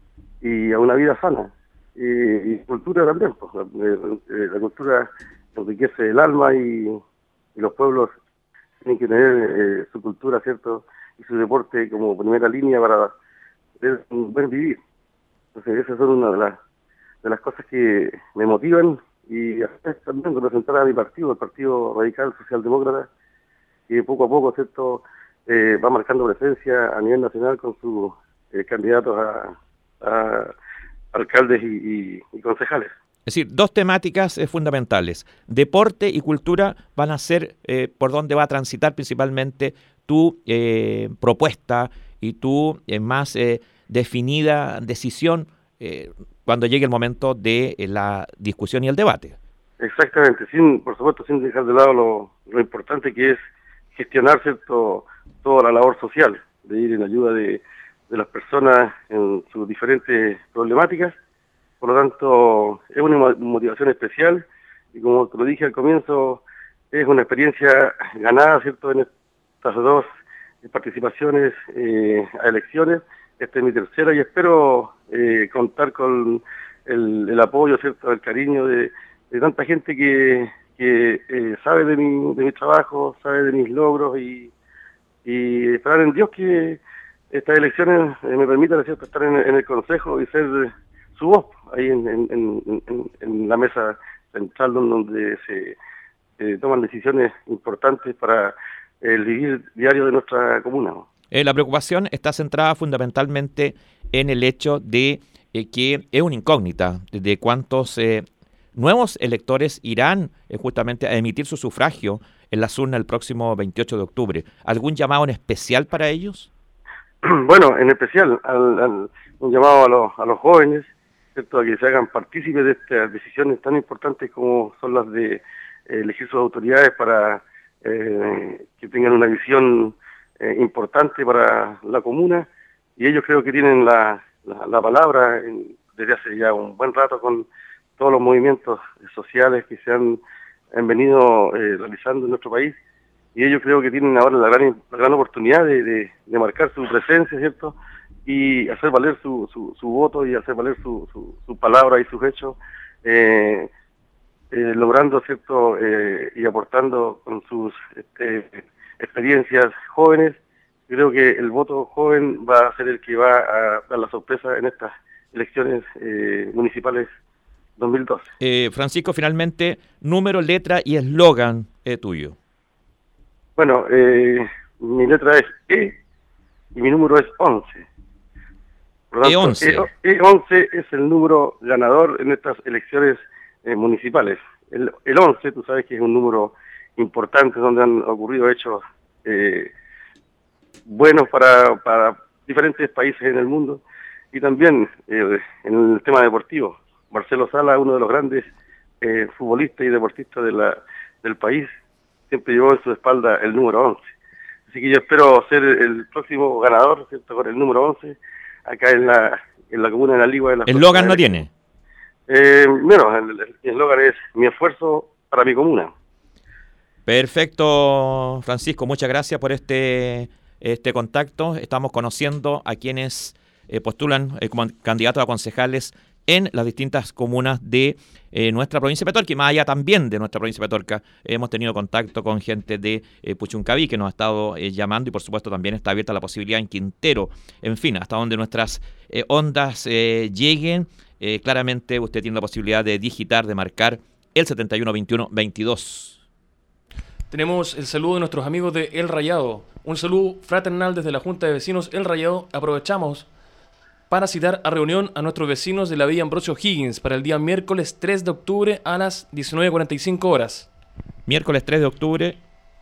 y a una vida sana. Y, y cultura también, pues, la, la, la cultura enriquece el alma, y, y los pueblos tienen que tener eh, su cultura, ¿cierto?, y su deporte como primera línea para tener un buen vivir. Entonces esas son una de las, de las cosas que me motivan, y también representar a mi partido, el Partido Radical Socialdemócrata, que poco a poco, ¿cierto?, eh, va marcando presencia a nivel nacional con sus eh, candidatos a, a alcaldes y, y, y concejales. Es decir, dos temáticas eh, fundamentales. Deporte y cultura van a ser eh, por donde va a transitar principalmente tu eh, propuesta y tu eh, más eh, definida decisión eh, cuando llegue el momento de eh, la discusión y el debate. Exactamente, sin, por supuesto, sin dejar de lado lo, lo importante que es gestionar, ¿cierto?, toda la labor social, de ir en ayuda de, de las personas en sus diferentes problemáticas. Por lo tanto, es una motivación especial, y como te lo dije al comienzo, es una experiencia ganada, ¿cierto?, en estas dos participaciones eh, a elecciones. Esta es mi tercera, y espero eh, contar con el, el apoyo, ¿cierto?, el cariño de, de tanta gente que, que eh, sabe de mi, de mi trabajo, sabe de mis logros, y, y esperar en Dios que estas elecciones eh, me permitan, ¿cierto?, estar en, en el Consejo y ser eh, su voz ahí en, en, en, en, en la mesa central, donde se eh, toman decisiones importantes para el vivir diario de nuestra comuna. Eh, la preocupación está centrada fundamentalmente en el hecho de eh, que es una incógnita de cuántos eh, nuevos electores irán eh, justamente a emitir su sufragio en las urnas el próximo veintiocho de octubre. ¿Algún llamado en especial para ellos? Bueno, en especial al, al, un llamado a los, a los jóvenes, ¿cierto?, a que se hagan partícipes de estas decisiones tan importantes como son las de eh, elegir sus autoridades para eh, que tengan una visión eh, importante para la comuna, y ellos creo que tienen la, la, la palabra en, desde hace ya un buen rato con todos los movimientos sociales que se han, han venido eh, realizando en nuestro país, y ellos creo que tienen ahora la gran, la gran oportunidad de, de, de marcar su presencia, ¿cierto?, y hacer valer su, su, su voto y hacer valer su, su, su palabra y sus hechos, eh, eh, logrando, ¿cierto?, eh, y aportando con sus este, experiencias jóvenes. Creo que el voto joven va a ser el que va a dar la sorpresa en estas elecciones eh, municipales dos mil doce. Eh, Francisco, finalmente, número, letra y eslogan eh, tuyo. Bueno, eh, mi letra es E y mi número es once. Por lo tanto, E once. E, E once es el número ganador en estas elecciones eh, municipales. El, el once, tú sabes que es un número importante donde han ocurrido hechos eh, buenos para, para diferentes países en el mundo y también eh, en el tema deportivo. Marcelo Sala, uno de los grandes eh, futbolistas y deportistas de la, del país, siempre llevó en su espalda el número once. Así que yo espero ser el próximo ganador, ¿cierto?, con el número once, acá en la, en la comuna de La Ligua. ¿El eslogan no tiene? Eh, bueno, el eslogan es mi esfuerzo para mi comuna. Perfecto, Francisco, muchas gracias por este, este contacto. Estamos conociendo a quienes eh, postulan eh, como candidatos a concejales en las distintas comunas de eh, nuestra provincia de Petorca y más allá también de nuestra provincia de Petorca. Hemos tenido contacto con gente de eh, Puchuncaví que nos ha estado eh, llamando y por supuesto también está abierta la posibilidad en Quintero. En fin, hasta donde nuestras eh, ondas eh, lleguen, eh, claramente usted tiene la posibilidad de digitar, de marcar el setenta y uno veintiuno veintidós. Tenemos el saludo de nuestros amigos de El Rayado. Un saludo fraternal desde la Junta de Vecinos El Rayado. Aprovechamos para citar a reunión a nuestros vecinos de la Villa Ambrosio Higgins para el día miércoles tres de octubre a las diecinueve cuarenta y cinco horas. Miércoles tres de octubre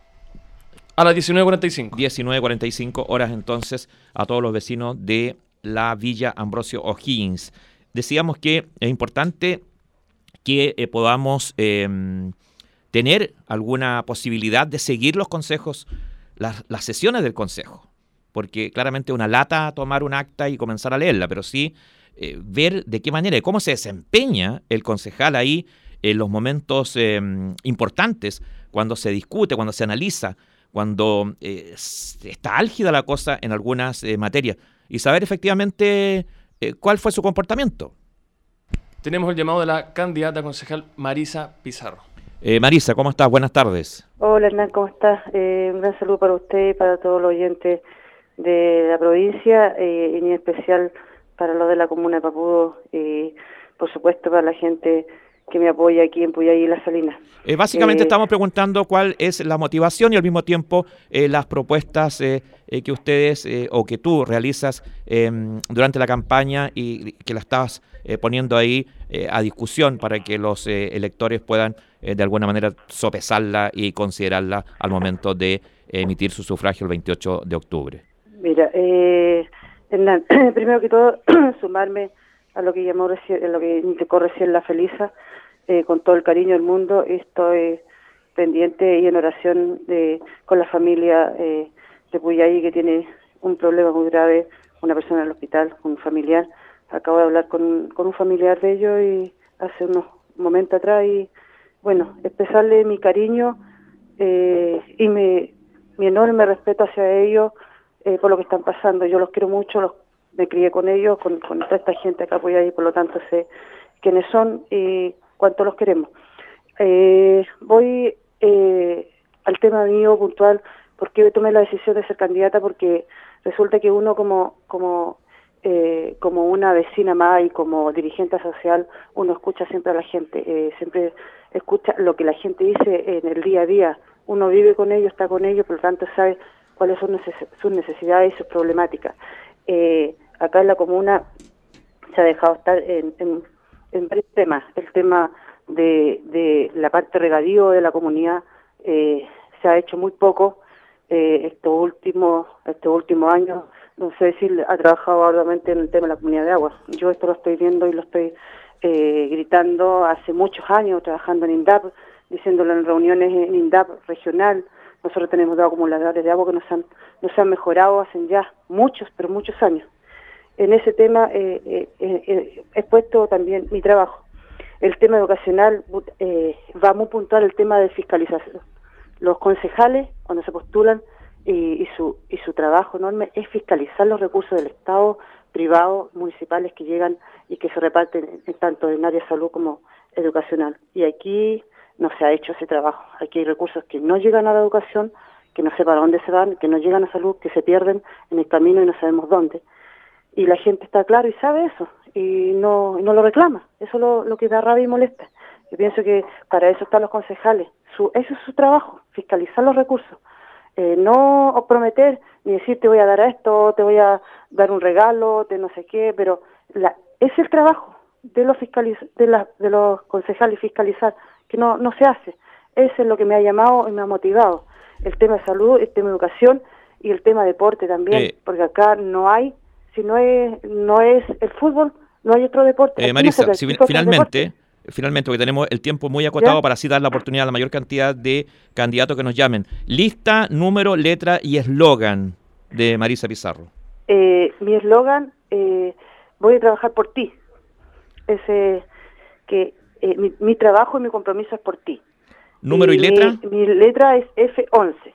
a las diecinueve cuarenta y cinco. diecinueve cuarenta y cinco horas entonces a todos los vecinos de la Villa Ambrosio O'Higgins. Decíamos que es importante que eh, podamos eh, tener alguna posibilidad de seguir los consejos, las, las sesiones del consejo. Porque claramente una lata tomar un acta y comenzar a leerla, pero sí eh, ver de qué manera y cómo se desempeña el concejal ahí en los momentos eh, importantes, cuando se discute, cuando se analiza, cuando eh, está álgida la cosa en algunas eh, materias, y saber efectivamente eh, cuál fue su comportamiento. Tenemos el llamado de la candidata concejal Marisa Pizarro. Eh, Marisa, ¿cómo estás? Buenas tardes. Hola Hernán, ¿cómo estás? Eh, un gran saludo para usted y para todos los oyentes de la provincia eh, y en especial para los de la comuna de Papudo y por supuesto para la gente que me apoya aquí en Puyahí y La Salina. Eh, básicamente eh, estamos preguntando cuál es la motivación y al mismo tiempo eh, las propuestas eh, eh, que ustedes eh, o que tú realizas eh, durante la campaña y que la estás eh, poniendo ahí eh, a discusión para que los eh, electores puedan eh, de alguna manera sopesarla y considerarla al momento de eh, emitir su sufragio el veintiocho de octubre. Mira, eh, Hernán, primero que todo, sumarme a lo que llamó recién, a lo que indicó recién la Felisa, eh, con todo el cariño del mundo. Estoy pendiente y en oración de, con la familia eh, de Puyahí, que tiene un problema muy grave, una persona en el hospital, un familiar. Acabo de hablar con, con un familiar de ellos y hace unos momentos atrás y, bueno, expresarle mi cariño eh, y mi, mi enorme respeto hacia ellos, Eh, por lo que están pasando. Yo los quiero mucho, los, me crié con ellos, con, con toda esta gente acá apoyada y por lo tanto sé quiénes son y cuánto los queremos. Eh, voy eh, al tema mío puntual, porque tomé la decisión de ser candidata, porque resulta que uno como como eh, como una vecina más y como dirigente social, uno escucha siempre a la gente, eh, siempre escucha lo que la gente dice en el día a día. Uno vive con ellos, está con ellos, por lo tanto sabe cuáles son neces- sus necesidades y sus problemáticas. Eh, acá en la comuna se ha dejado estar en, en, en varios temas. El tema de, de la parte regadío de la comunidad eh, se ha hecho muy poco. Eh, estos últimos estos últimos años, no sé si ha trabajado arduamente en el tema de la comunidad de agua. Yo esto lo estoy viendo y lo estoy eh, gritando hace muchos años, trabajando en INDAP, diciéndolo en reuniones en INDAP regional. Nosotros tenemos dos acumuladores de agua que nos han, nos han mejorado hace ya muchos, pero muchos años. En ese tema eh, eh, eh, he puesto también mi trabajo. El tema educacional eh, va muy puntual el tema de fiscalización. Los concejales, cuando se postulan, y, y, su, y su trabajo enorme es fiscalizar los recursos del Estado, privados, municipales que llegan y que se reparten en, tanto en área de salud como educacional. Y aquí no se ha hecho ese trabajo. Aquí hay recursos que no llegan a la educación, que no sé para dónde se van, que no llegan a salud, que se pierden en el camino y no sabemos dónde. Y la gente está claro y sabe eso, y no, y no lo reclama. Eso es lo, lo que da rabia y molesta. Yo pienso que para eso están los concejales. Su, eso es su trabajo, fiscalizar los recursos. Eh, no prometer ni decir te voy a dar a esto, te voy a dar un regalo, te no sé qué, pero la, ese es el trabajo de los fiscaliz de, la, de los concejales, fiscalizar, que no, no se hace. Eso es lo que me ha llamado y me ha motivado. El tema de salud, el tema de educación y el tema de deporte también, eh, porque acá no hay, si no es, no es el fútbol, no hay otro deporte. Eh, Marisa, no si, finalmente... Finalmente, porque tenemos el tiempo muy acotado, ¿ya?, para así dar la oportunidad a la mayor cantidad de candidatos que nos llamen. Lista, número, letra y eslogan de Marisa Pizarro. Eh, mi eslogan, eh, voy a trabajar por ti. Ese, que eh, mi, mi trabajo y mi compromiso es por ti. ¿Número y, y letra? Mi, mi letra es F once.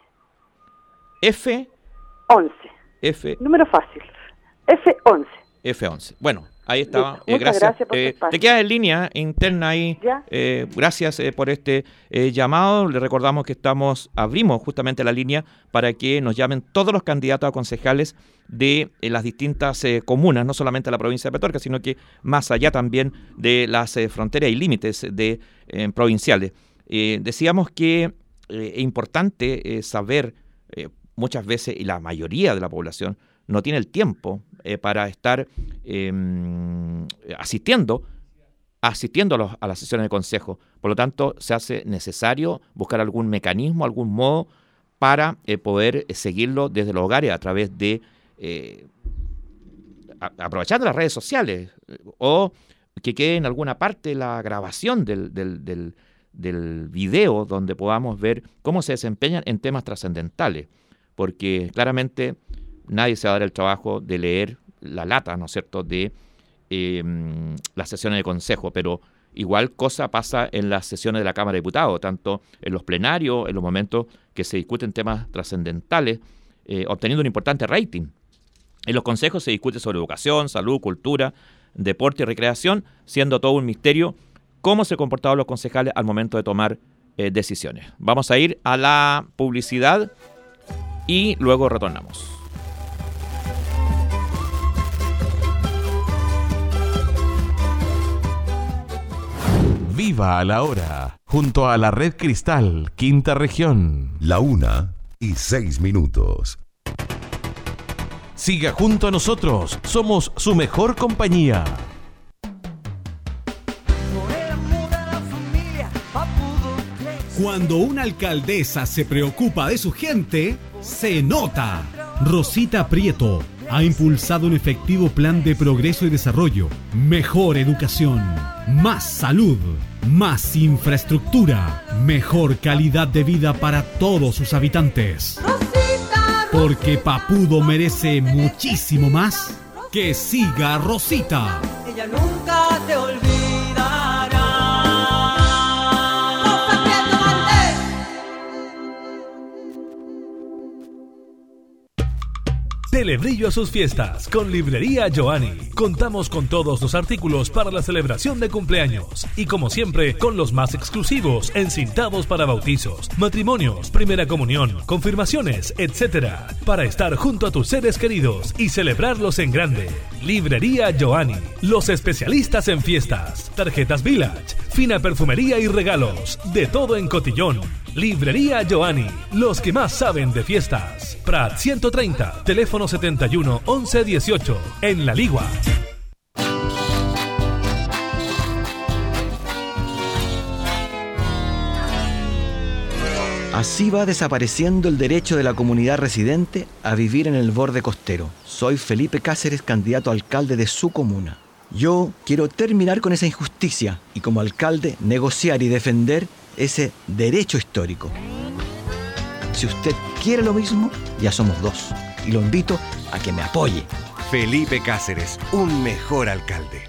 ¿F? once. F. Número fácil. F once. F once. Bueno. Ahí estaba. Eh, gracias. gracias por eh, te quedas en línea interna ahí. Eh, gracias eh, por este eh, llamado. Le recordamos que estamos abrimos justamente la línea para que nos llamen todos los candidatos a concejales de eh, las distintas eh, comunas, no solamente de la provincia de Petorca, sino que más allá también de las eh, fronteras y límites de eh, provinciales. Eh, decíamos que eh, es importante eh, saber eh, muchas veces, y la mayoría de la población no tiene el tiempo eh, para estar eh, asistiendo, asistiendo a, los, a las sesiones de consejo. Por lo tanto, se hace necesario buscar algún mecanismo, algún modo para eh, poder eh, seguirlo desde los hogares a través de, eh, a, aprovechando las redes sociales, eh, o que quede en alguna parte la grabación del, del, del, del video donde podamos ver cómo se desempeñan en temas trascendentales, porque claramente nadie se va a dar el trabajo de leer la lata, ¿no es cierto?, de eh, las sesiones de consejo, pero igual cosa pasa en las sesiones de la Cámara de Diputados, tanto en los plenarios, en los momentos que se discuten temas trascendentales, eh, obteniendo un importante rating. En los consejos se discute sobre educación, salud, cultura, deporte y recreación, siendo todo un misterio cómo se comportaban los concejales al momento de tomar eh, decisiones. Vamos a ir a la publicidad y luego retornamos. Viva a la hora, junto a la Red Cristal, Quinta Región. La una y seis minutos. Siga junto a nosotros, somos su mejor compañía. Cuando una alcaldesa se preocupa de su gente, se nota. Rosita Prieto ha impulsado un efectivo plan de progreso y desarrollo, mejor educación, más salud, más infraestructura, mejor calidad de vida para todos sus habitantes. Rosita, porque Papudo merece muchísimo más. Que siga Rosita. Ella nunca te olvidará. Dele brillo a sus fiestas con Librería Giovanni. Contamos con todos los artículos para la celebración de cumpleaños y, como siempre, con los más exclusivos, encintados para bautizos, matrimonios, primera comunión, confirmaciones, etcétera, para estar junto a tus seres queridos y celebrarlos en grande. Librería Giovanni, los especialistas en fiestas, tarjetas Village, fina perfumería y regalos, de todo en cotillón. Librería Giovanni, los que más saben de fiestas. Prat ciento treinta, teléfono setenta y uno, once dieciocho, en La Ligua. Así va desapareciendo el derecho de la comunidad residente a vivir en el borde costero. Soy Felipe Cáceres, candidato a alcalde de su comuna. Yo quiero terminar con esa injusticia y, como alcalde, negociar y defender ese derecho histórico. Si usted quiere lo mismo, ya somos dos. Y lo invito a que me apoye. Felipe Cáceres, un mejor alcalde.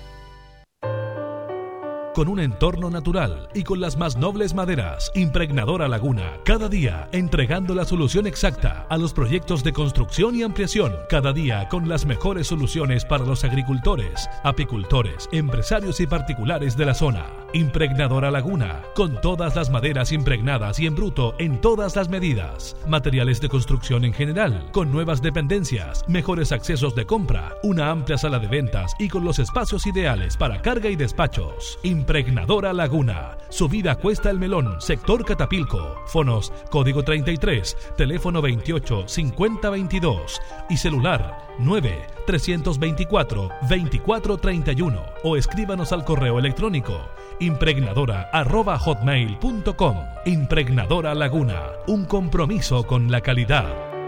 Con un entorno natural y con las más nobles maderas, Impregnadora Laguna, cada día entregando la solución exacta a los proyectos de construcción y ampliación, cada día con las mejores soluciones para los agricultores, apicultores, empresarios y particulares de la zona. Impregnadora Laguna, con todas las maderas impregnadas y en bruto en todas las medidas. Materiales de construcción en general, con nuevas dependencias, mejores accesos de compra, una amplia sala de ventas y con los espacios ideales para carga y despachos. Impregnadora Laguna, subida Cuesta El Melón, sector Catapilco. Fonos, código treinta y tres, teléfono veintiocho cincuenta veintidós y celular nueve trescientos veinticuatro veinticuatro treinta y uno o escríbanos al correo electrónico impregnadora arroba hotmail punto com. Impregnadora Laguna, un compromiso con la calidad.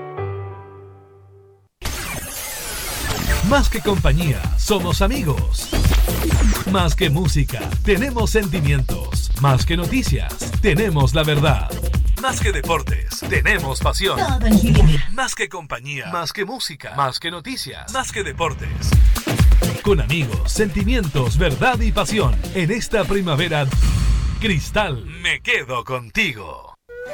Más que compañía, somos amigos. Más que música, tenemos sentimientos. Más que noticias, tenemos la verdad. Más que deportes, tenemos pasión. Más que compañía, más que música, más que noticias, más que deportes. Con amigos, sentimientos, verdad y pasión. En esta primavera, Cristal, me quedo contigo.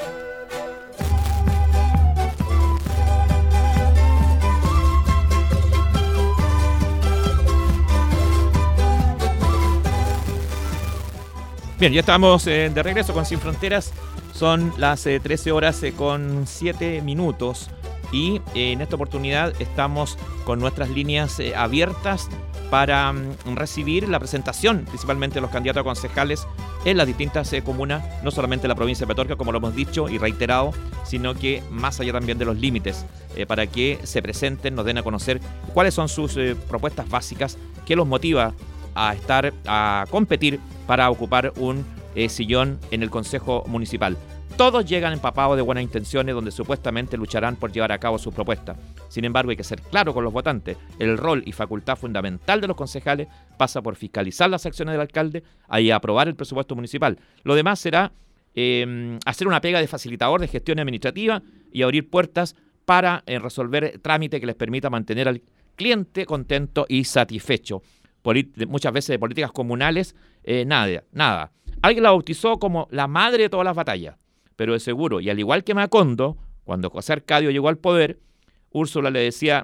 Bien, ya estamos eh, de regreso con Sin Fronteras. Son las eh, trece horas eh, con siete minutos y eh, en esta oportunidad estamos con nuestras líneas eh, abiertas para mm, recibir la presentación principalmente de los candidatos a concejales en las distintas eh, comunas, no solamente en la provincia de Petorca, como lo hemos dicho y reiterado, sino que más allá también de los límites, eh, para que se presenten, nos den a conocer cuáles son sus eh, propuestas básicas, qué los motiva a estar, a competir para ocupar un eh, sillón en el Consejo Municipal. Todos llegan empapados de buenas intenciones donde supuestamente lucharán por llevar a cabo sus propuestas. Sin embargo, hay que ser claro con los votantes. El rol y facultad fundamental de los concejales pasa por fiscalizar las acciones del alcalde y aprobar el presupuesto municipal. Lo demás será eh, hacer una pega de facilitador de gestión administrativa y abrir puertas para eh, resolver trámites que les permita mantener al cliente contento y satisfecho. Polit- muchas veces de políticas comunales, eh, nada, nada. Alguien la bautizó como la madre de todas las batallas. Pero de seguro, y al igual que Macondo, cuando José Arcadio llegó al poder, Úrsula le decía,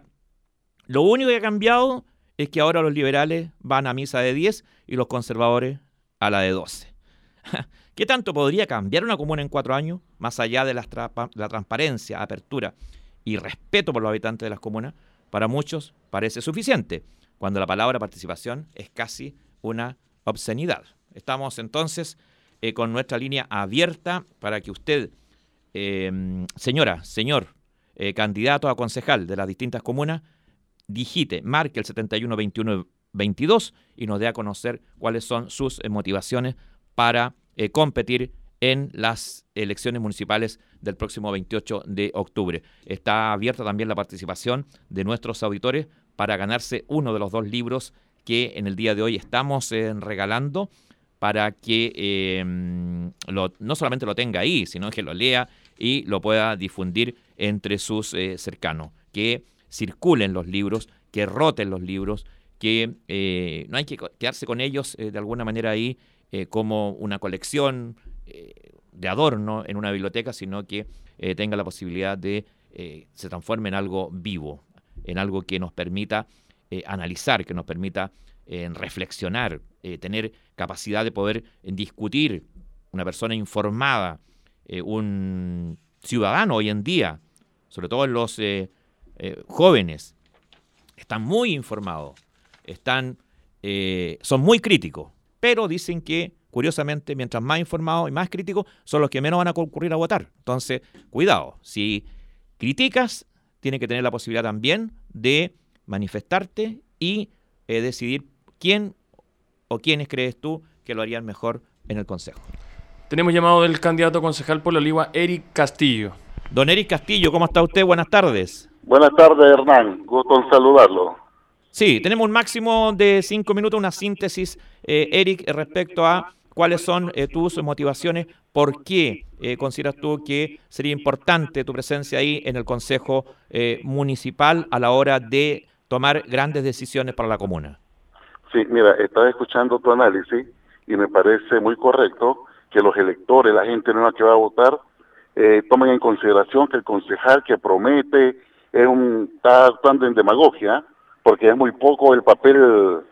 lo único que ha cambiado es que ahora los liberales van a misa de diez y los conservadores a la de doce. ¿Qué tanto podría cambiar una comuna en cuatro años? Más allá de la, tra- la transparencia, apertura y respeto por los habitantes de las comunas, para muchos parece suficiente, cuando la palabra participación es casi una obscenidad. Estamos entonces eh, con nuestra línea abierta para que usted, eh, señora, señor, eh, candidato a concejal de las distintas comunas, digite, marque el setenta y uno veintiuno veintidós y nos dé a conocer cuáles son sus eh, motivaciones para eh, competir en las elecciones municipales del próximo veintiocho de octubre. Está abierta también la participación de nuestros auditores para ganarse uno de los dos libros que en el día de hoy estamos eh, regalando para que eh, lo, no solamente lo tenga ahí, sino que lo lea y lo pueda difundir entre sus eh, cercanos. Que circulen los libros, que roten los libros, que eh, no hay que quedarse con ellos eh, de alguna manera ahí eh, como una colección eh, de adorno en una biblioteca, sino que eh, tenga la posibilidad de eh, se transforme en algo vivo, en algo que nos permita eh, analizar, que nos permita eh, reflexionar, eh, tener capacidad de poder eh, discutir, una persona informada, eh, un ciudadano hoy en día, sobre todo en los eh, eh, jóvenes, están muy informados, están, eh, son muy críticos, pero dicen que, curiosamente, mientras más informados y más críticos, son los que menos van a concurrir a votar. Entonces, cuidado, si criticas, tienes que tener la posibilidad también de manifestarte y eh, decidir quién o quiénes crees tú que lo harían mejor en el Consejo. Tenemos llamado del candidato concejal por la Ligua, Eric Castillo. Don Eric Castillo, ¿cómo está usted? Buenas tardes. Buenas tardes, Hernán. Gusto en saludarlo. Sí, tenemos un máximo de cinco minutos, una síntesis, eh, Eric, respecto a cuáles son eh, tus motivaciones, por qué eh, consideras tú que sería importante tu presencia ahí en el Consejo eh, Municipal a la hora de tomar grandes decisiones para la comuna. Sí, mira, estaba escuchando tu análisis y me parece muy correcto que los electores, la gente nueva que va a votar, eh, tomen en consideración que el concejal que promete es un, está actuando en demagogia, porque es muy poco el papel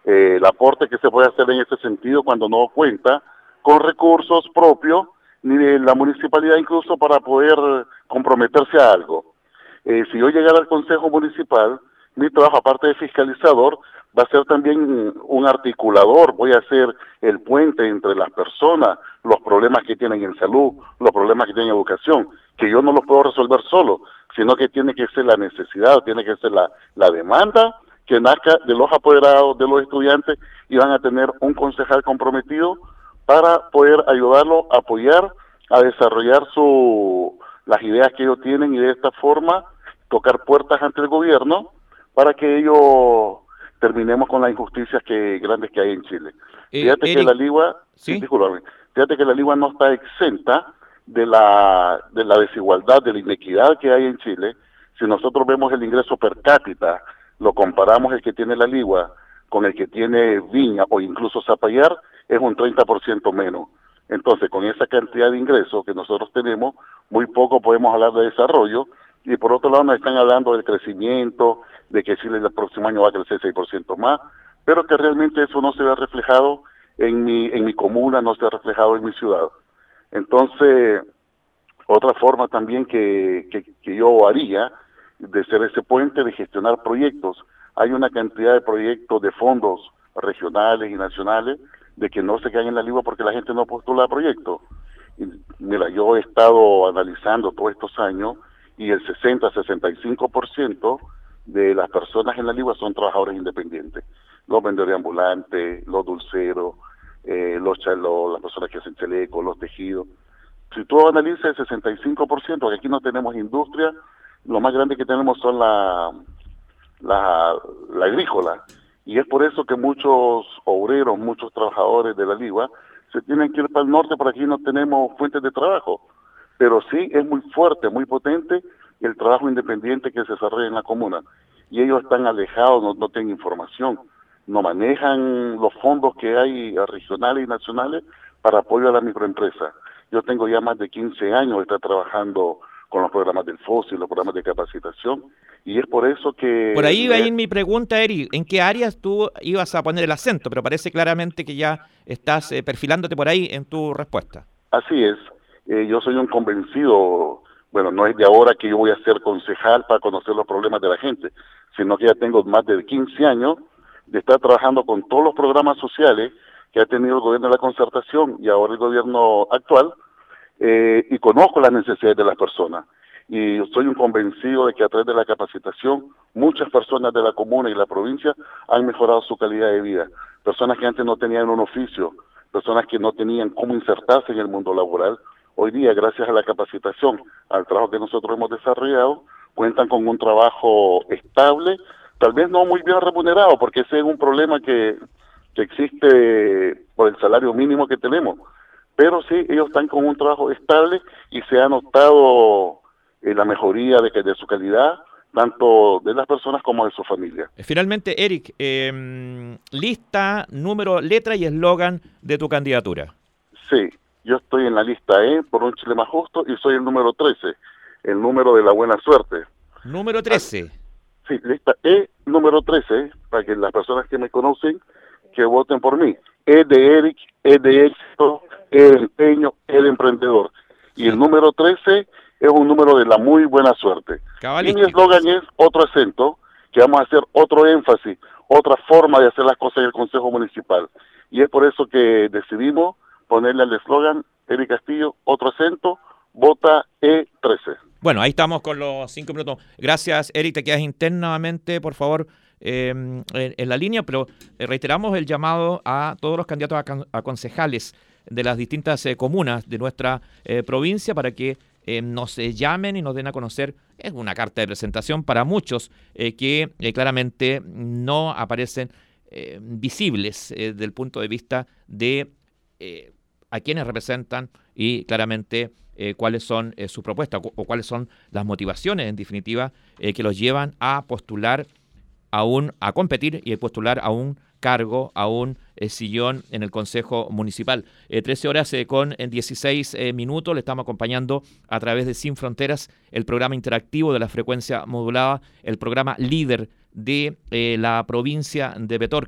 eh, el aporte que se puede hacer en ese sentido cuando no cuenta con recursos propios ni de la municipalidad incluso para poder comprometerse a algo. Eh, si yo llegara al Consejo Municipal, mi trabajo, aparte de fiscalizador, va a ser también un articulador. Voy a ser el puente entre las personas, los problemas que tienen en salud, los problemas que tienen en educación, que yo no los puedo resolver solo, sino que tiene que ser la necesidad, tiene que ser la, la demanda que nazca de los apoderados, de los estudiantes, y van a tener un concejal comprometido para poder ayudarlo, apoyar, a desarrollar su, las ideas que ellos tienen y de esta forma tocar puertas ante el gobierno para que ellos terminemos con las injusticias que grandes que hay en Chile. Eh, fíjate Eric, que la Ligua, ¿sí? sí, discúlpame, fíjate que la Ligua no está exenta de la de la desigualdad, de la inequidad que hay en Chile. Si nosotros vemos el ingreso per cápita, lo comparamos el que tiene la Ligua con el que tiene Viña o incluso Zapallar, es un treinta por ciento menos. Entonces, con esa cantidad de ingresos que nosotros tenemos, muy poco podemos hablar de desarrollo, y por otro lado nos están hablando del crecimiento, de que Chile el próximo año va a crecer seis por ciento más, pero que realmente eso no se ve reflejado en mi, en mi comuna, no se ve reflejado en mi ciudad. Entonces, otra forma también que, que, que yo haría, de ser ese puente, de gestionar proyectos. Hay una cantidad de proyectos de fondos regionales y nacionales de que no se quedan en la Ligua porque la gente no postula a proyectos. Y, mira, yo he estado analizando todos estos años y el sesenta a sesenta y cinco por ciento de las personas en la Ligua son trabajadores independientes. Los vendedores ambulantes, los dulceros, eh, los chalos, las personas que hacen chalecos, los tejidos. Si tú analizas el sesenta y cinco por ciento, que aquí no tenemos industria, lo más grande que tenemos son la, la, la agrícola. Y es por eso que muchos obreros, muchos trabajadores de la Ligua se tienen que ir para el norte, por aquí no tenemos fuentes de trabajo. Pero sí es muy fuerte, muy potente el trabajo independiente que se desarrolla en la comuna. Y ellos están alejados, no, no tienen información, no manejan los fondos que hay regionales y nacionales para apoyo a la microempresa. Yo tengo ya más de quince años de estar trabajando con los programas del F O S y los programas de capacitación, y es por eso que... Por ahí va a ir mi pregunta, Eric, ¿en qué áreas tú ibas a poner el acento? Pero parece claramente que ya estás eh, perfilándote por ahí en tu respuesta. Así es, eh, yo soy un convencido, bueno, no es de ahora que yo voy a ser concejal para conocer los problemas de la gente, sino que ya tengo más de quince años de estar trabajando con todos los programas sociales que ha tenido el gobierno de la concertación y ahora el gobierno actual, eh, y conozco las necesidades de las personas. Y soy un convencido de que a través de la capacitación muchas personas de la comuna y la provincia han mejorado su calidad de vida. Personas que antes no tenían un oficio, personas que no tenían cómo insertarse en el mundo laboral, hoy día, gracias a la capacitación, al trabajo que nosotros hemos desarrollado, cuentan con un trabajo estable, tal vez no muy bien remunerado, porque ese es un problema que, que existe por el salario mínimo que tenemos. Pero sí, ellos están con un trabajo estable y se ha notado eh, la mejoría de, de su calidad, tanto de las personas como de su familia. Finalmente, Eric, eh, lista, número, letra y eslogan de tu candidatura. Sí, yo estoy en la lista E, por un Chile más justo, y soy el número trece, el número de la buena suerte. Número trece. Sí, lista E, número trece, para que las personas que me conocen, que voten por mí. E de Eric, E de éxito, E de empeño, E de emprendedor. Y el número trece es un número de la muy buena suerte. Y mi eslogan es otro acento, que vamos a hacer otro énfasis, otra forma de hacer las cosas en el Consejo Municipal. Y es por eso que decidimos ponerle al eslogan, Eric Castillo, otro acento, vota E trece. Bueno, ahí estamos con los cinco minutos. Gracias, Eric, te quedas internamente, por favor, eh, en, en la línea, pero eh, reiteramos el llamado a todos los candidatos a, a concejales de las distintas eh, comunas de nuestra eh, provincia para que eh, nos eh, llamen y nos den a conocer. Es una carta de presentación para muchos eh, que eh, claramente no aparecen eh, visibles eh, desde el punto de vista de eh, a quienes representan y claramente eh, cuáles son eh, sus propuestas o, o cuáles son las motivaciones, en definitiva, eh, que los llevan a postular a un, a competir y a postular a un cargo, a un eh, sillón en el Consejo Municipal. Eh, trece horas eh, con dieciséis eh, minutos, le estamos acompañando a través de Sin Fronteras, el programa interactivo de la frecuencia modulada, el programa líder de eh, la provincia de Petorca,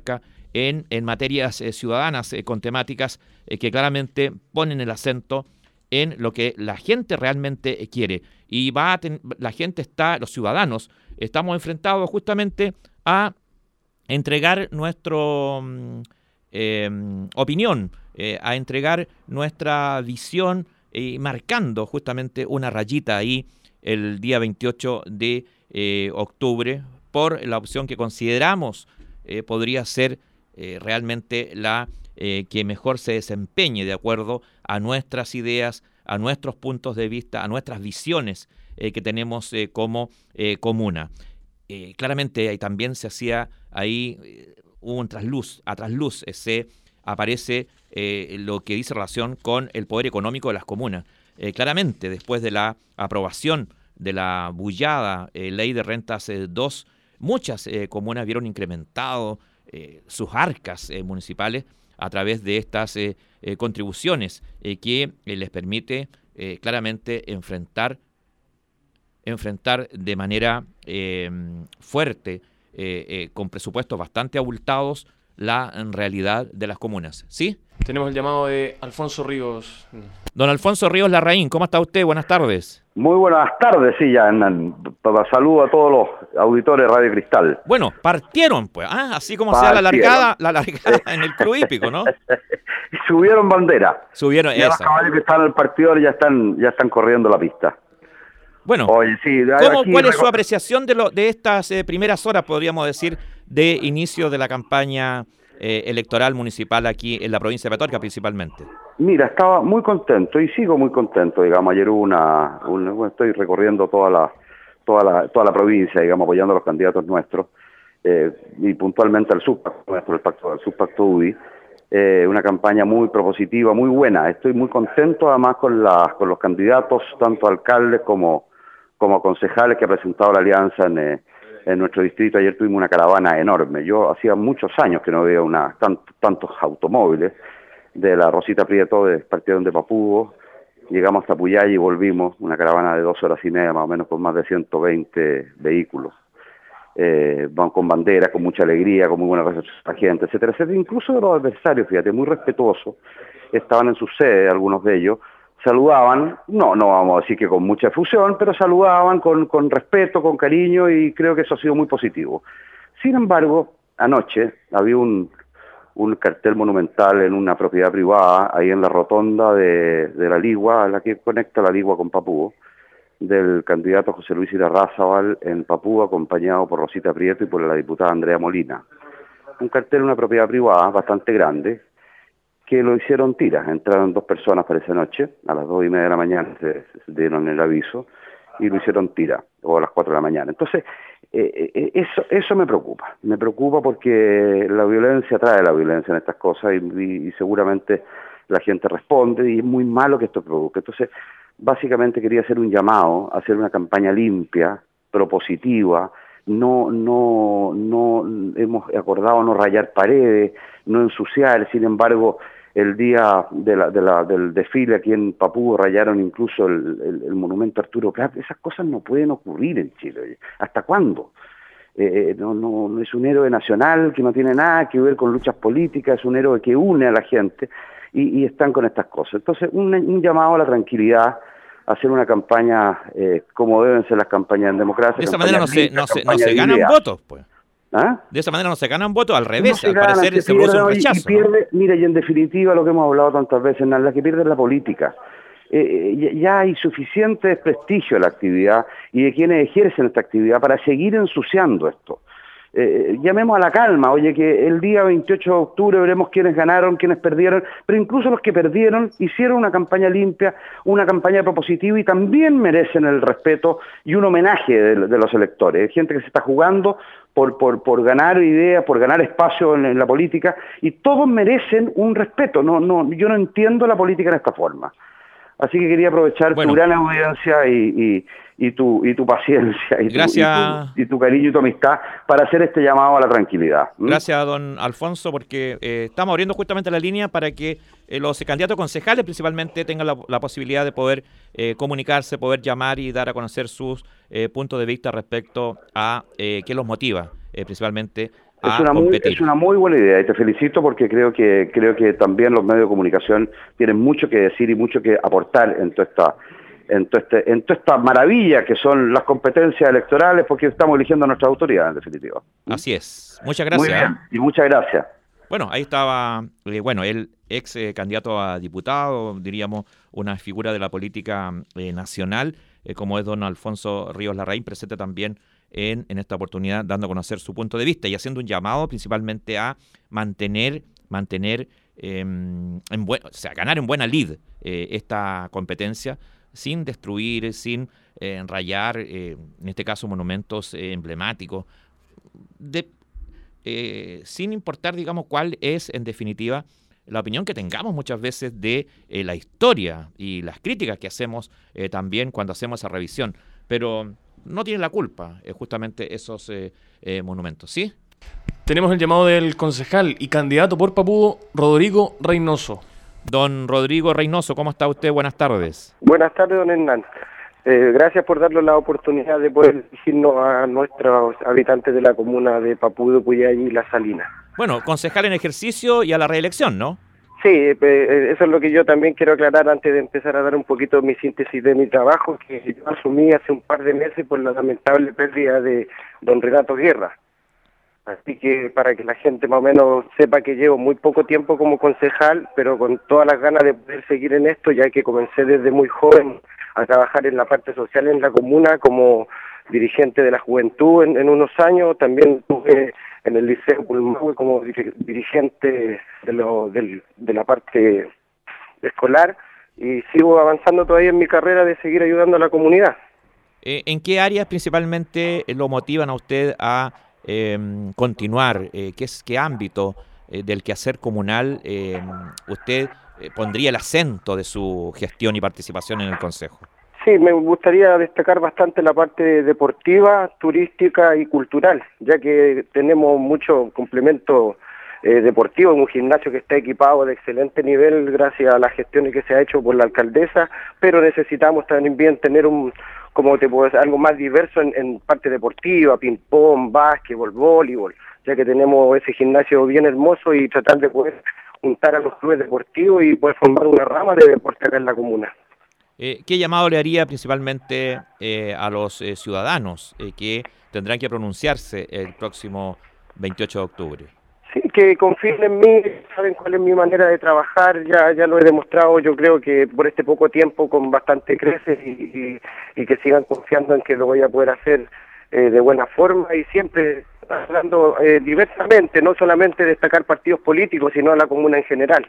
en, en materias eh, ciudadanas eh, con temáticas eh, que claramente ponen el acento en lo que la gente realmente quiere. Y va a ten, la gente está, los ciudadanos, estamos enfrentados justamente a entregar nuestra eh, opinión, eh, a entregar nuestra visión, eh, marcando justamente una rayita ahí el día veintiocho de eh, octubre por la opción que consideramos eh, podría ser eh, realmente la eh, que mejor se desempeñe de acuerdo a nuestras ideas, a nuestros puntos de vista, a nuestras visiones eh, que tenemos eh, como eh, comuna. Eh, claramente ahí también se hacía ahí eh, un trasluz, a trasluz eh, se aparece eh, lo que dice relación con el poder económico de las comunas. Eh, claramente, después de la aprobación de la bullada eh, ley de rentas eh, dos, muchas eh, comunas vieron incrementado eh, sus arcas eh, municipales a través de estas eh, eh, contribuciones eh, que eh, les permite eh, claramente enfrentar enfrentar de manera eh, fuerte, eh, eh, con presupuestos bastante abultados, la realidad de las comunas. ¿Sí? Tenemos el llamado de Alfonso Ríos. Don Alfonso Ríos Larraín, ¿cómo está usted? Buenas tardes. Muy buenas tardes, sí, ya, Hernán. Saludo a todos los auditores de Radio Cristal. Bueno, partieron, pues, ¿ah? Así como partieron. sea la largada, la largada en el club hípico, ¿no? Subieron bandera. Subieron, ya esa. Los caballos que están en el partidor ya están, ya están corriendo la pista. Bueno, Oye, sí, ¿cómo, ¿cuál es su apreciación de, lo, de estas eh, primeras horas, podríamos decir, de inicio de la campaña eh, electoral municipal aquí en la provincia de Petorca principalmente? Mira, estaba muy contento y sigo muy contento, digamos. Ayer hubo una, una bueno, estoy recorriendo toda la, toda la, toda la provincia, digamos, apoyando a los candidatos nuestros eh, y puntualmente al subpacto nuestro, el pacto, el subpacto U D I. Eh, una campaña muy propositiva, muy buena. Estoy muy contento además con, la, con los candidatos, tanto alcaldes como como concejales que ha presentado la alianza en, eh, en nuestro distrito. Ayer tuvimos una caravana enorme. Yo hacía muchos años que no veía una, tant, tantos automóviles de la Rosita Prieto, de, partieron de Papúo, llegamos hasta Puyay y volvimos, una caravana de dos horas y media más o menos con más de ciento veinte vehículos. Eh, van con banderas, con mucha alegría, con muy buena recepción de la gente, etcétera, etcétera. Incluso de los adversarios, fíjate, muy respetuosos, estaban en su sede algunos de ellos, saludaban, no, no vamos a decir que con mucha efusión, pero saludaban con, con respeto, con cariño, y creo que eso ha sido muy positivo. Sin embargo, anoche había un, un cartel monumental en una propiedad privada, ahí en la rotonda de, de la Ligua, la que conecta la Ligua con Papúo, del candidato José Luis Irarrázaval en Papúo, acompañado por Rosita Prieto y por la diputada Andrea Molina. Un cartel en una propiedad privada bastante grande, que lo hicieron tiras. Entraron dos personas para esa noche, a las dos y media de la mañana se, se dieron el aviso, y lo hicieron tira, o a las cuatro de la mañana. Entonces, eh, eh, eso eso me preocupa. Me preocupa porque la violencia trae la violencia en estas cosas, y, y, y seguramente la gente responde, y es muy malo que esto produzca. Entonces, básicamente quería hacer un llamado, hacer una campaña limpia, propositiva. No, no, no hemos acordado no rayar paredes, no ensuciar. Sin embargo, el día de la, de la, del desfile aquí en Papúo rayaron incluso el, el, el monumento a Arturo Prat. Esas cosas no pueden ocurrir en Chile. ¿Hasta cuándo? Eh, no, no, no es un héroe nacional que no tiene nada que ver con luchas políticas, es un héroe que une a la gente, y, y están con estas cosas. Entonces, un, un llamado a la tranquilidad, hacer una campaña eh, como deben ser las campañas en democracia. De esa manera no se, no se, no se ganan votos, pues. ¿Ah? De esa manera no se ganan votos, al revés, no al gana, parecer se, se produce un rechazo. Y pierde, ¿no? Mira, y en definitiva lo que hemos hablado tantas veces, la que pierde es la política. Eh, ya hay suficiente desprestigio de la actividad y de quienes ejercen esta actividad para seguir ensuciando esto. Eh, llamemos a la calma, oye, que el día veintiocho de octubre veremos quiénes ganaron, quiénes perdieron, pero incluso los que perdieron hicieron una campaña limpia, una campaña propositiva, y también merecen el respeto y un homenaje de, de los electores. Hay gente que se está jugando por, por, por ganar ideas, por ganar espacio en, en la política, y todos merecen un respeto. No, no, yo no entiendo la política de esta forma. Así que quería aprovechar bueno. tu gran audiencia y, y, y, tu, y tu paciencia y tu, y, tu, y tu cariño y tu amistad para hacer este llamado a la tranquilidad. ¿Mm? Gracias, don Alfonso, porque eh, estamos abriendo justamente la línea para que eh, los candidatos concejales principalmente tengan la, la posibilidad de poder eh, comunicarse, poder llamar y dar a conocer sus eh, puntos de vista respecto a eh, qué los motiva, eh, principalmente a es una competir. Muy, es una muy buena idea y te felicito porque creo que creo que también los medios de comunicación tienen mucho que decir y mucho que aportar en toda esta en toda este, en toda esta maravilla que son las competencias electorales, porque estamos eligiendo a nuestras autoridades en definitiva. Así es. Muchas gracias. Muy bien, y muchas gracias. Bueno, ahí estaba, eh, bueno, el ex eh, candidato a diputado, diríamos, una figura de la política eh, nacional, eh, como es don Alfonso Ríos Larraín, presente también en, en esta oportunidad, dando a conocer su punto de vista y haciendo un llamado principalmente a mantener, mantener, eh, en buen, o sea, ganar en buena lid eh, esta competencia, sin destruir, sin eh, rayar, eh, en este caso, monumentos eh, emblemáticos, de Eh, sin importar, digamos, cuál es, en definitiva, la opinión que tengamos muchas veces de eh, la historia y las críticas que hacemos eh, también cuando hacemos esa revisión. Pero no tiene la culpa eh, justamente esos eh, eh, monumentos, ¿sí? Tenemos el llamado del concejal y candidato por Papudo, Rodrigo Reynoso. Don Rodrigo Reynoso, ¿cómo está usted? Buenas tardes. Buenas tardes, don Hernán. Eh, gracias por darnos la oportunidad de poder dirigirnos a nuestros habitantes de la comuna de Papudo, Puyehí y La Salina. Bueno, concejal en ejercicio y a la reelección, ¿no? Sí, eh, eso es lo que yo también quiero aclarar antes de empezar a dar un poquito mi síntesis de mi trabajo, que yo asumí hace un par de meses por la lamentable pérdida de don Renato Guerra. Así que para que la gente más o menos sepa que llevo muy poco tiempo como concejal, pero con todas las ganas de poder seguir en esto, ya que comencé desde muy joven a trabajar en la parte social en la comuna como dirigente de la juventud en, en unos años. También estuve en el Liceo Pulmahue como dir, dirigente de, lo, del, de la parte escolar y sigo avanzando todavía en mi carrera de seguir ayudando a la comunidad. Eh, ¿En qué áreas principalmente lo motivan a usted a eh, continuar? Eh, ¿qué, es, ¿Qué ámbito eh, del quehacer comunal eh, usted eh, pondría el acento de su gestión y participación en el Consejo? Sí, me gustaría destacar bastante la parte deportiva, turística y cultural, ya que tenemos mucho complemento eh, deportivo, un gimnasio que está equipado de excelente nivel gracias a las gestiones que se ha hecho por la alcaldesa, pero necesitamos también tener un, como te puedo decir, algo más diverso en, en parte deportiva, ping-pong, básquetbol, voleibol, ya que tenemos ese gimnasio bien hermoso y tratar de poder juntar a los clubes deportivos y poder formar una rama de deporte acá en la comuna. Eh, ¿Qué llamado le haría principalmente eh, a los eh, ciudadanos eh, que tendrán que pronunciarse el próximo veintiocho de octubre? Sí, que confíen en mí, saben cuál es mi manera de trabajar, ya ya lo he demostrado, yo creo que por este poco tiempo con bastante creces y, y, y que sigan confiando en que lo voy a poder hacer eh, de buena forma y siempre hablando eh, diversamente, no solamente destacar partidos políticos, sino a la comuna en general.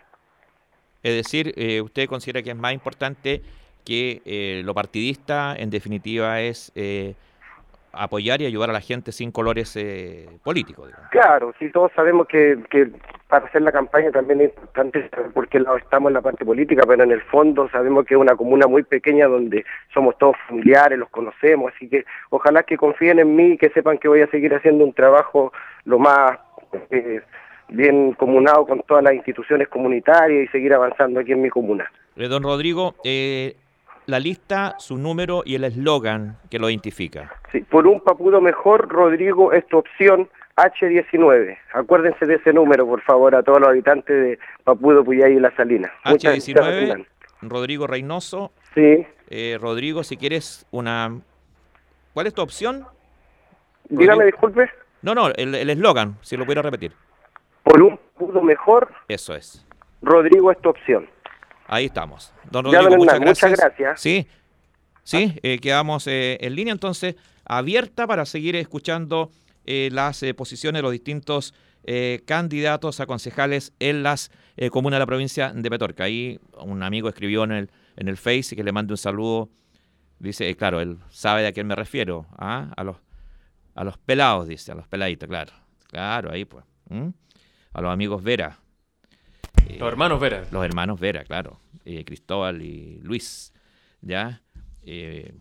Es decir, eh, ¿usted considera que es más importante que eh, lo partidista, en definitiva, es eh, apoyar y ayudar a la gente sin colores eh, políticos? Digamos? Claro, sí, todos sabemos que, que para hacer la campaña también es importante saber por qué lado estamos en la parte política, pero en el fondo sabemos que es una comuna muy pequeña donde somos todos familiares, los conocemos, así que ojalá que confíen en mí y que sepan que voy a seguir haciendo un trabajo lo más eh, bien comunado con todas las instituciones comunitarias y seguir avanzando aquí en mi comuna. Eh, don Rodrigo, eh, la lista, su número y el eslogan que lo identifica. Sí, por un Papudo mejor, Rodrigo es tu opción, hache diecinueve. Acuérdense de ese número, por favor, a todos los habitantes de Papudo, Puyehí y La Salina. hache diecinueve, Rodrigo Reynoso. Sí. Eh, Rodrigo, si quieres una... ¿Cuál es tu opción? Dígame, disculpe. No, no, el eslogan, si lo pudiera repetir. Por un Papudo mejor. Eso es. Rodrigo es tu opción. Ahí estamos. Don Rodrigo, ya, muchas, gracias. muchas gracias. Sí, sí, eh, quedamos eh, en línea entonces, abierta para seguir escuchando eh, las eh, posiciones de los distintos eh, candidatos a concejales en las eh, comunas de la provincia de Petorca. Ahí un amigo escribió en el, en el Face y que le mande un saludo. Dice, eh, claro, él sabe de a quién me refiero, ¿ah? a los a los pelados, dice, a los peladitos, claro. Claro, ahí pues. ¿Mm? A los amigos Vera. Eh, los hermanos Vera. Los hermanos Vera, claro. Eh, Cristóbal y Luis, ¿ya? Eh,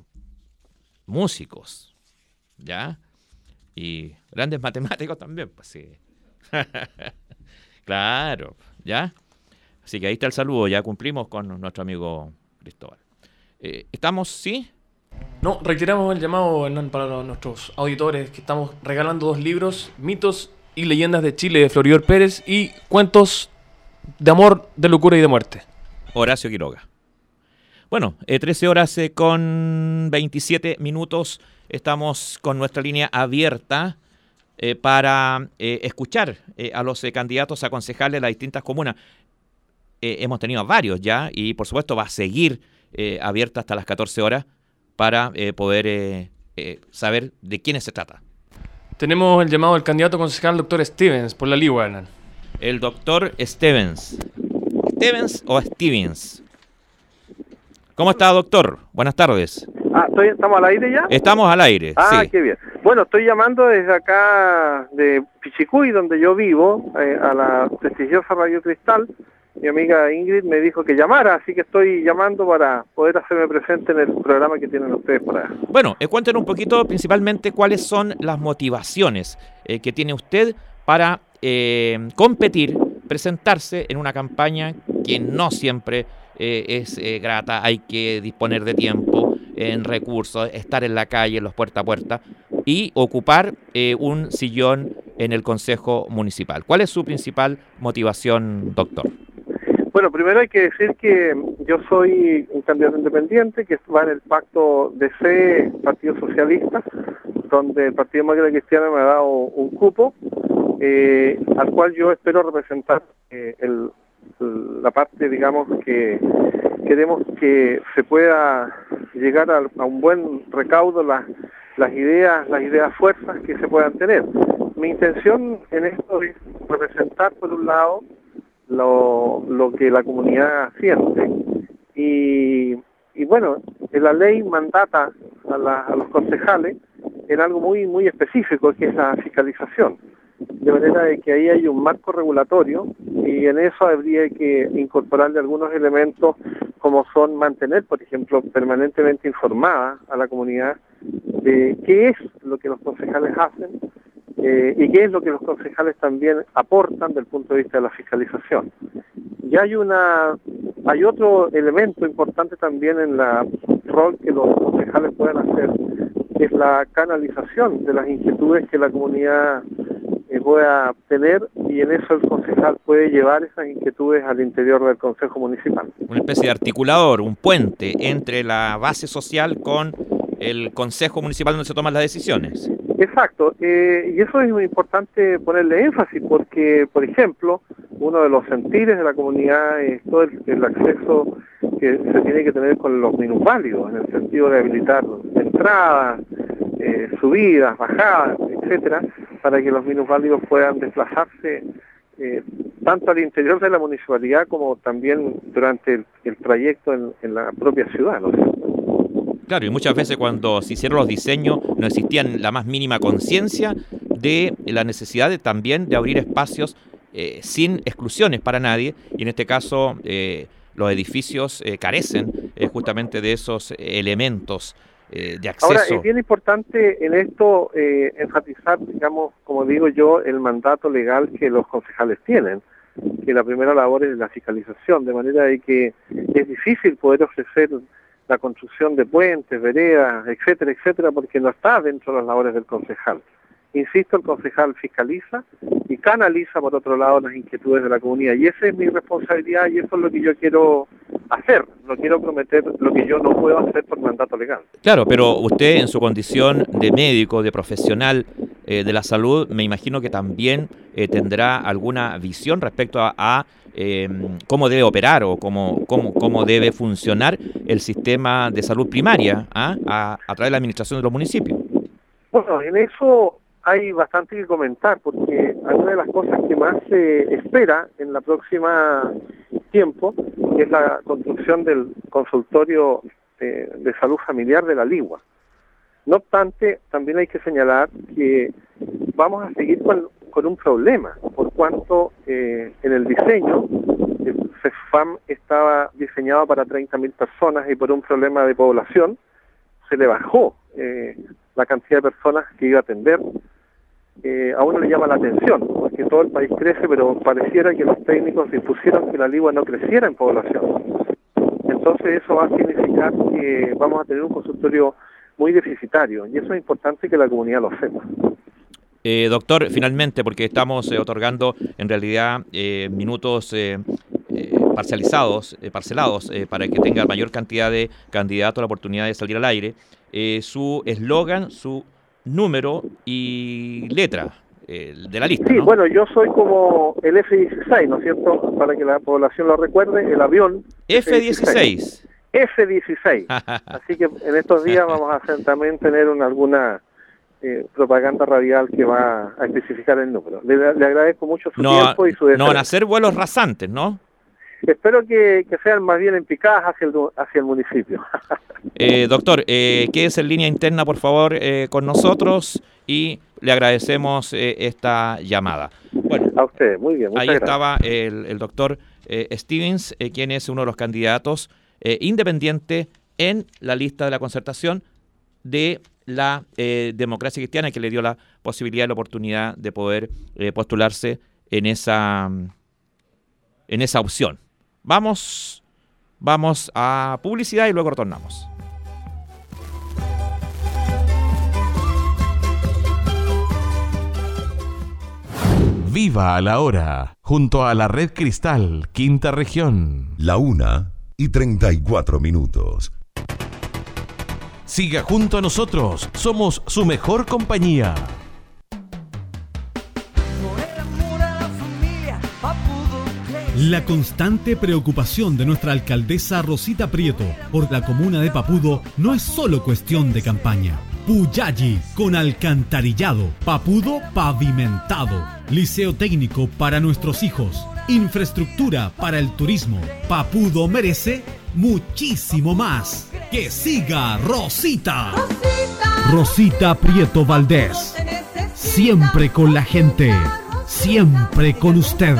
músicos, ¿ya? Y grandes matemáticos también, pues sí. Claro, ¿ya? Así que ahí está el saludo, ya cumplimos con nuestro amigo Cristóbal. Eh, ¿Estamos, sí? No, reiteramos el llamado, Hernán, para los, nuestros auditores, que estamos regalando dos libros, Mitos y Leyendas de Chile de Floridor Pérez y Cuentos de Amor, de Locura y de Muerte. Horacio Quiroga. Bueno, eh, trece horas eh, con veintisiete minutos. Estamos con nuestra línea abierta eh, para eh, escuchar eh, a los eh, candidatos a concejales de las distintas comunas. Eh, hemos tenido varios ya y por supuesto va a seguir eh, abierta hasta las catorce horas para eh, poder eh, eh, saber de quiénes se trata. Tenemos el llamado del candidato concejal doctor Stevens por la Ligua, Hernán. El doctor Stevens. ¿Stevens o Stevens? ¿Cómo está, doctor? Buenas tardes. Ah, estoy, ¿estamos al aire ya? Estamos al aire, ah, sí. Qué bien. Bueno, estoy llamando desde acá de Pichicuy, donde yo vivo, eh, a la prestigiosa Radio Cristal. Mi amiga Ingrid me dijo que llamara, así que estoy llamando para poder hacerme presente en el programa que tienen ustedes por allá. Bueno, eh, cuéntenos un poquito principalmente cuáles son las motivaciones eh, que tiene usted para eh, competir, presentarse en una campaña que no siempre eh, es eh, grata, hay que disponer de tiempo, en recursos, estar en la calle, en los puerta a puerta y ocupar eh, un sillón en el Consejo Municipal. ¿Cuál es su principal motivación, doctor? Bueno, primero hay que decir que yo soy un candidato independiente que va en el pacto D C Partido Socialista, donde el Partido Demócrata Cristiano me ha dado un cupo, eh, al cual yo espero representar eh, el, la parte, digamos, que queremos que se pueda llegar a, a un buen recaudo las, las ideas, las ideas fuerzas que se puedan tener. Mi intención en esto es representar, por un lado, Lo, lo que la comunidad siente y, y bueno, la ley mandata a, la, a los concejales en algo muy muy específico, que es la fiscalización, de manera de que ahí hay un marco regulatorio y en eso habría que incorporarle algunos elementos como son mantener, por ejemplo, permanentemente informada a la comunidad de qué es lo que los concejales hacen, Eh, y qué es lo que los concejales también aportan desde el punto de vista de la fiscalización. Y hay una, hay otro elemento importante también en la rol que los concejales pueden hacer, que es la canalización de las inquietudes que la comunidad eh, pueda tener, y en eso el concejal puede llevar esas inquietudes al interior del Consejo Municipal. Una especie de articulador, un puente entre la base social con el Consejo Municipal donde se toman las decisiones. Exacto, eh, y eso es muy importante ponerle énfasis porque, por ejemplo, uno de los sentires de la comunidad es todo el, el acceso que se tiene que tener con los minusválidos, en el sentido de habilitar entradas, eh, subidas, bajadas, etcétera, para que los minusválidos puedan desplazarse eh, tanto al interior de la municipalidad como también durante el, el trayecto en, en la propia ciudad, ¿no es cierto? Claro, y muchas veces cuando se hicieron los diseños no existían la más mínima conciencia de la necesidad de, también de abrir espacios eh, sin exclusiones para nadie, y en este caso eh, los edificios eh, carecen eh, justamente de esos elementos eh, de acceso. Ahora, es bien importante en esto eh, enfatizar, digamos, como digo yo, el mandato legal que los concejales tienen, que la primera labor es la fiscalización, de manera de que es difícil poder ofrecer la construcción de puentes, veredas, etcétera, etcétera, porque no está dentro de las labores del concejal. Insisto, el concejal fiscaliza y canaliza, por otro lado, las inquietudes de la comunidad. Y esa es mi responsabilidad y eso es lo que yo quiero hacer. No quiero prometer lo que yo no puedo hacer por mandato legal. Claro, pero usted en su condición de médico, de profesional eh, de la salud, me imagino que también eh, tendrá alguna visión respecto a... a Eh, cómo debe operar o cómo, cómo, cómo debe funcionar el sistema de salud primaria ¿ah? a, a través de la administración de los municipios. Bueno, en eso hay bastante que comentar, porque una de las cosas que más se espera en la próxima tiempo es la construcción del consultorio de, de salud familiar de la Ligua. No obstante, también hay que señalar que vamos a seguir con, con un problema, por cuanto eh, en el diseño el CESFAM estaba diseñado para treinta mil personas y por un problema de población se le bajó eh, la cantidad de personas que iba a atender. Eh, a uno le llama la atención, porque todo el país crece, pero pareciera que los técnicos dispusieron que la Ligua no creciera en población. Entonces eso va a significar que vamos a tener un consultorio muy deficitario, y eso es importante que la comunidad lo sepa. Eh, doctor, finalmente, porque estamos eh, otorgando en realidad eh, minutos eh, eh, parcializados, eh, parcelados, eh, para que tenga mayor cantidad de candidatos la oportunidad de salir al aire, eh, su eslogan, su número y letra eh, de la lista. Sí, ¿no? Bueno, yo soy como el F dieciséis, ¿no es cierto? Para que la población lo recuerde, el avión. F dieciséis. F dieciséis. Así que en estos días vamos a hacer, también tener una, alguna eh, propaganda radial que va a especificar el número. Le, le agradezco mucho su no, tiempo y su No van a hacer vuelos rasantes, ¿no? Espero que, que sean más bien en picadas hacia el, hacia el municipio. eh, doctor, eh, quédese en línea interna, por favor, eh, con nosotros y le agradecemos eh, esta llamada. Bueno, a usted, muy bien. Muchas ahí gracias. estaba el, el doctor eh, Stevens, eh, quien es uno de los candidatos eh, independiente en la lista de la concertación de la eh, democracia cristiana, que le dio la posibilidad y la oportunidad de poder eh, postularse en esa, en esa opción. Vamos, vamos a publicidad y luego retornamos. Viva a la hora, junto a la Red Cristal, Quinta Región. La una y treinta y cuatro minutos. Siga junto a nosotros, somos su mejor compañía. La constante preocupación de nuestra alcaldesa Rosita Prieto por la comuna de Papudo no es solo cuestión de campaña. Puyalli con alcantarillado, Papudo pavimentado, liceo técnico para nuestros hijos, infraestructura para el turismo. Papudo merece muchísimo más. ¡Que siga Rosita! Rosita, Rosita Prieto Valdés. Siempre con la gente, siempre con usted.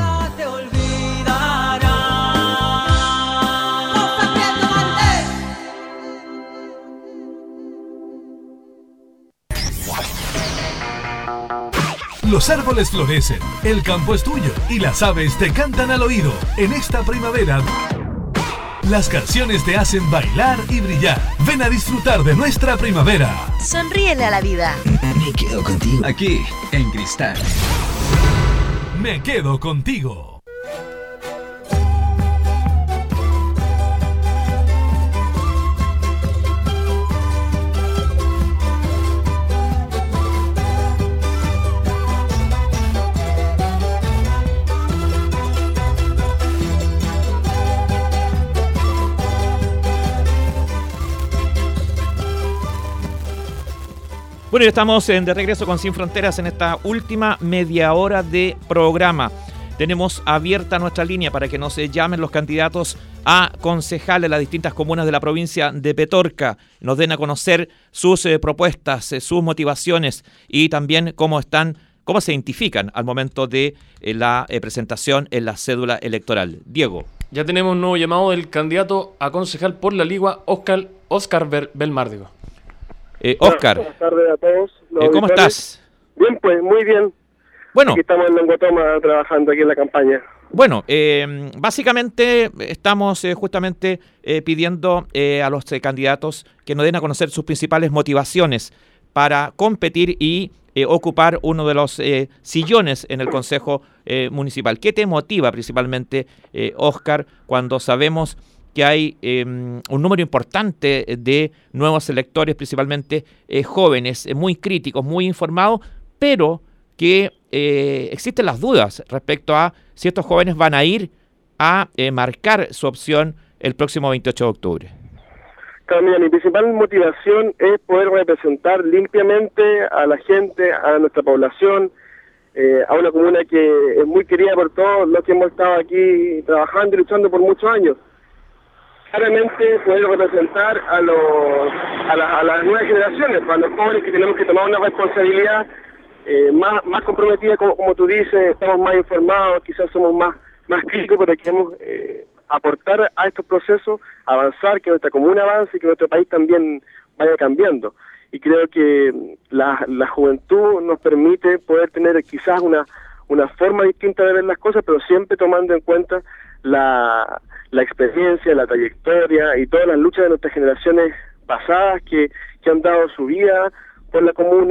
Los árboles florecen, el campo es tuyo y las aves te cantan al oído. En esta primavera, las canciones te hacen bailar y brillar. Ven a disfrutar de nuestra primavera. Sonríele a la vida. Me quedo contigo. Aquí, en Cristal. Me quedo contigo. Bueno, ya estamos en, de regreso con Sin Fronteras en esta última media hora de programa. Tenemos abierta nuestra línea para que nos llamen los candidatos a concejales de las distintas comunas de la provincia de Petorca. Nos den a conocer sus eh, propuestas, eh, sus motivaciones y también cómo están, cómo se identifican al momento de eh, la eh, presentación en la cédula electoral. Diego. Ya tenemos un nuevo llamado del candidato a concejal por la Ligua, Oscar, Oscar Bel- Belmárdigo. Eh, Oscar, Buenas tardes a todos. eh, ¿cómo estás? Bien, pues, muy bien. Bueno. Aquí estamos en Longuatoma trabajando aquí en la campaña. Bueno, eh, básicamente estamos eh, justamente eh, pidiendo eh, a los eh, candidatos que nos den a conocer sus principales motivaciones para competir y eh, ocupar uno de los eh, sillones en el Consejo eh, Municipal. ¿Qué te motiva principalmente, eh, Oscar, cuando sabemos que hay eh, un número importante de nuevos electores, principalmente eh, jóvenes, eh, muy críticos, muy informados, pero que eh, existen las dudas respecto a si estos jóvenes van a ir a eh, marcar su opción el próximo veintiocho de octubre? Claro, mira, mi principal motivación es poder representar limpiamente a la gente, a nuestra población, eh, a una comuna que es muy querida por todos los que hemos estado aquí trabajando y luchando por muchos años. Claramente poder representar a, los, a, la, a las nuevas generaciones, para los jóvenes que tenemos que tomar una responsabilidad eh, más, más comprometida, como, como tú dices, estamos más informados, quizás somos más, más críticos, pero queremos eh, aportar a estos procesos, avanzar, que nuestra comuna avance y que nuestro país también vaya cambiando. Y creo que la, la juventud nos permite poder tener quizás una, una forma distinta de ver las cosas, pero siempre tomando en cuenta la... la experiencia, la trayectoria y todas las luchas de nuestras generaciones pasadas que, que han dado su vida por la comuna,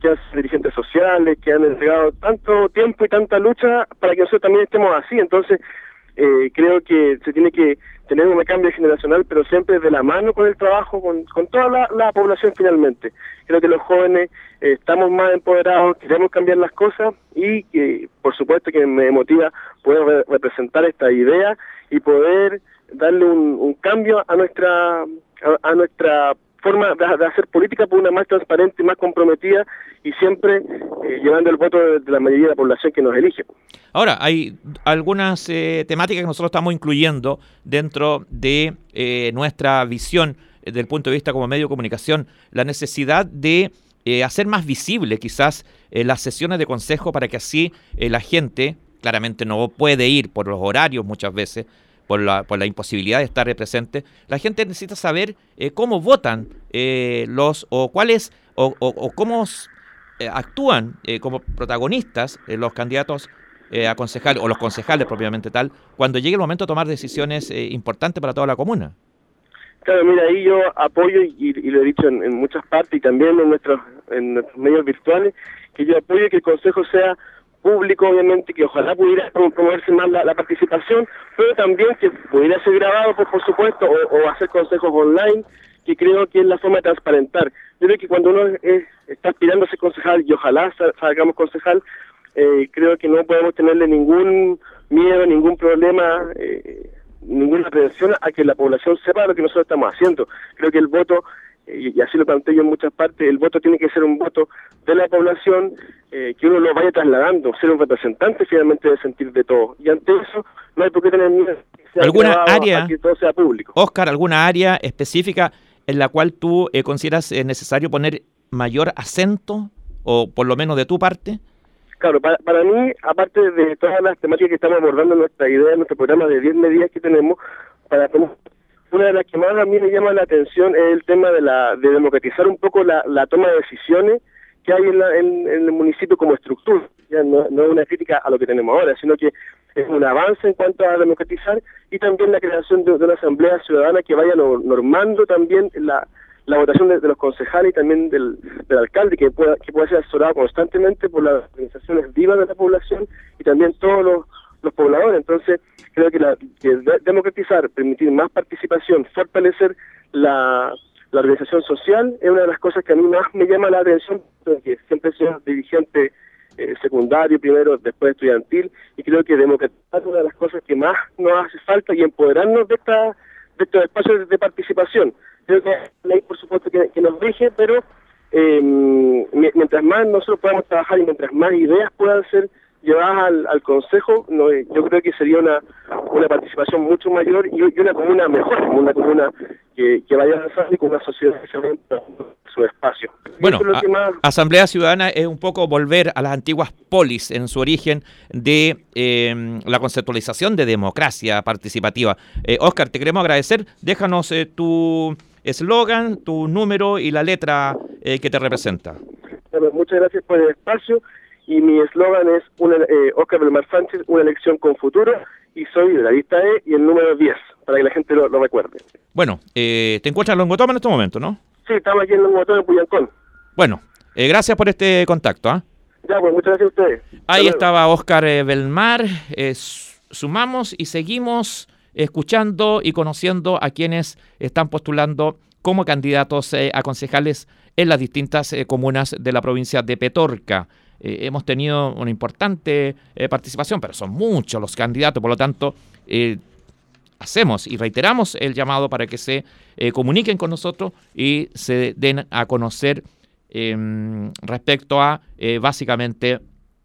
que han sido dirigentes sociales, que han entregado tanto tiempo y tanta lucha para que nosotros también estemos así. Entonces, eh, creo que se tiene que tener un cambio generacional, pero siempre de la mano con el trabajo, con, con toda la, la población finalmente. Creo que los jóvenes eh, estamos más empoderados, queremos cambiar las cosas y que, por supuesto que me motiva poder re representar esta idea y poder darle un, un cambio a nuestra a, a nuestra forma de, de hacer política por una más transparente, más comprometida y siempre eh, llevando el voto de, de la mayoría de la población que nos elige. Ahora, hay algunas eh, temáticas que nosotros estamos incluyendo dentro de eh, nuestra visión eh, desde el punto de vista como medio de comunicación, la necesidad de eh, hacer más visible quizás eh, las sesiones de consejo para que así eh, la gente, claramente no puede ir por los horarios muchas veces, por la, por la imposibilidad de estar presente, la gente necesita saber eh, cómo votan eh, los, o cuáles, o, o, o cómo eh, actúan eh, como protagonistas eh, los candidatos eh, a concejal, o los concejales propiamente tal, cuando llegue el momento de tomar decisiones eh, importantes para toda la comuna. Claro, mira, ahí yo apoyo, y, y lo he dicho en, en muchas partes, y también en nuestros, en nuestros medios virtuales, que yo apoyo que el consejo sea público, obviamente, que ojalá pudiera promoverse más la, la participación, pero también que pudiera ser grabado, por, por supuesto, o, o hacer consejos online, que creo que es la forma de transparentar. Yo creo que cuando uno es, está aspirando a ser concejal, y ojalá salgamos concejal, eh, creo que no podemos tenerle ningún miedo, ningún problema, eh, ninguna prevención a que la población sepa lo que nosotros estamos haciendo. Creo que el voto, y así lo planteo yo en muchas partes, el voto tiene que ser un voto de la población, eh, que uno lo vaya trasladando, ser un representante finalmente del sentir de todo. Y ante eso no hay por qué tener miedo que sea ¿Alguna área, a que todo sea público. Oscar, alguna área específica en la cual tú eh, consideras eh, necesario poner mayor acento, o por lo menos de tu parte? Claro, para, para mí, aparte de todas las temáticas que estamos abordando en nuestra idea, en nuestro programa de diez medidas que tenemos, para una de las que más a mí me llama la atención es el tema de la de democratizar un poco la, la toma de decisiones que hay en, la, en, en el municipio como estructura. Ya no, no es una crítica a lo que tenemos ahora, sino que es un avance en cuanto a democratizar, y también la creación de, de una asamblea ciudadana que vaya normando también la, la votación de, de los concejales y también del, del alcalde, que pueda, que pueda ser asesorado constantemente por las organizaciones vivas de la población y también todos los, los pobladores. Entonces, creo que, la, que democratizar, permitir más participación, fortalecer la, la organización social es una de las cosas que a mí más me llama la atención, porque siempre he sido dirigente eh, secundario primero, después estudiantil, y creo que democratizar es una de las cosas que más nos hace falta, y empoderarnos de, esta, de estos espacios de participación. Creo que la ley, por supuesto, que, que nos rige, pero eh, mientras más nosotros podamos trabajar y mientras más ideas puedan ser llevadas al, al Consejo, no, yo creo que sería una, una participación mucho mayor y, y una comuna mejor, una comuna que, que vaya avanzando y con una sociedad que se vaya su espacio. Bueno, es lo que más... Asamblea Ciudadana es un poco volver a las antiguas polis en su origen de eh, la conceptualización de democracia participativa. Eh, Oscar, te queremos agradecer. Déjanos eh, tu eslogan, tu número y la letra eh, que te representa. Bueno, muchas gracias por el espacio. Y mi eslogan es una, eh, Oscar Belmar Sánchez, una elección con futuro, y soy de la lista E y el número diez, para que la gente lo, lo recuerde. Bueno, eh, ¿te encuentras en Longotómano en este momento, no? Sí, estamos aquí en Longotómano, en Puyancón. Bueno, eh, gracias por este contacto. ¿eh? Ya, pues muchas gracias a ustedes. Ahí estaba Oscar eh, Belmar, eh, sumamos y seguimos escuchando y conociendo a quienes están postulando como candidatos eh, a concejales en las distintas eh, comunas de la provincia de Petorca. Eh, hemos tenido una importante eh, participación, pero son muchos los candidatos, por lo tanto, eh, hacemos y reiteramos el llamado para que se eh, comuniquen con nosotros y se den a conocer eh, respecto a, eh, básicamente,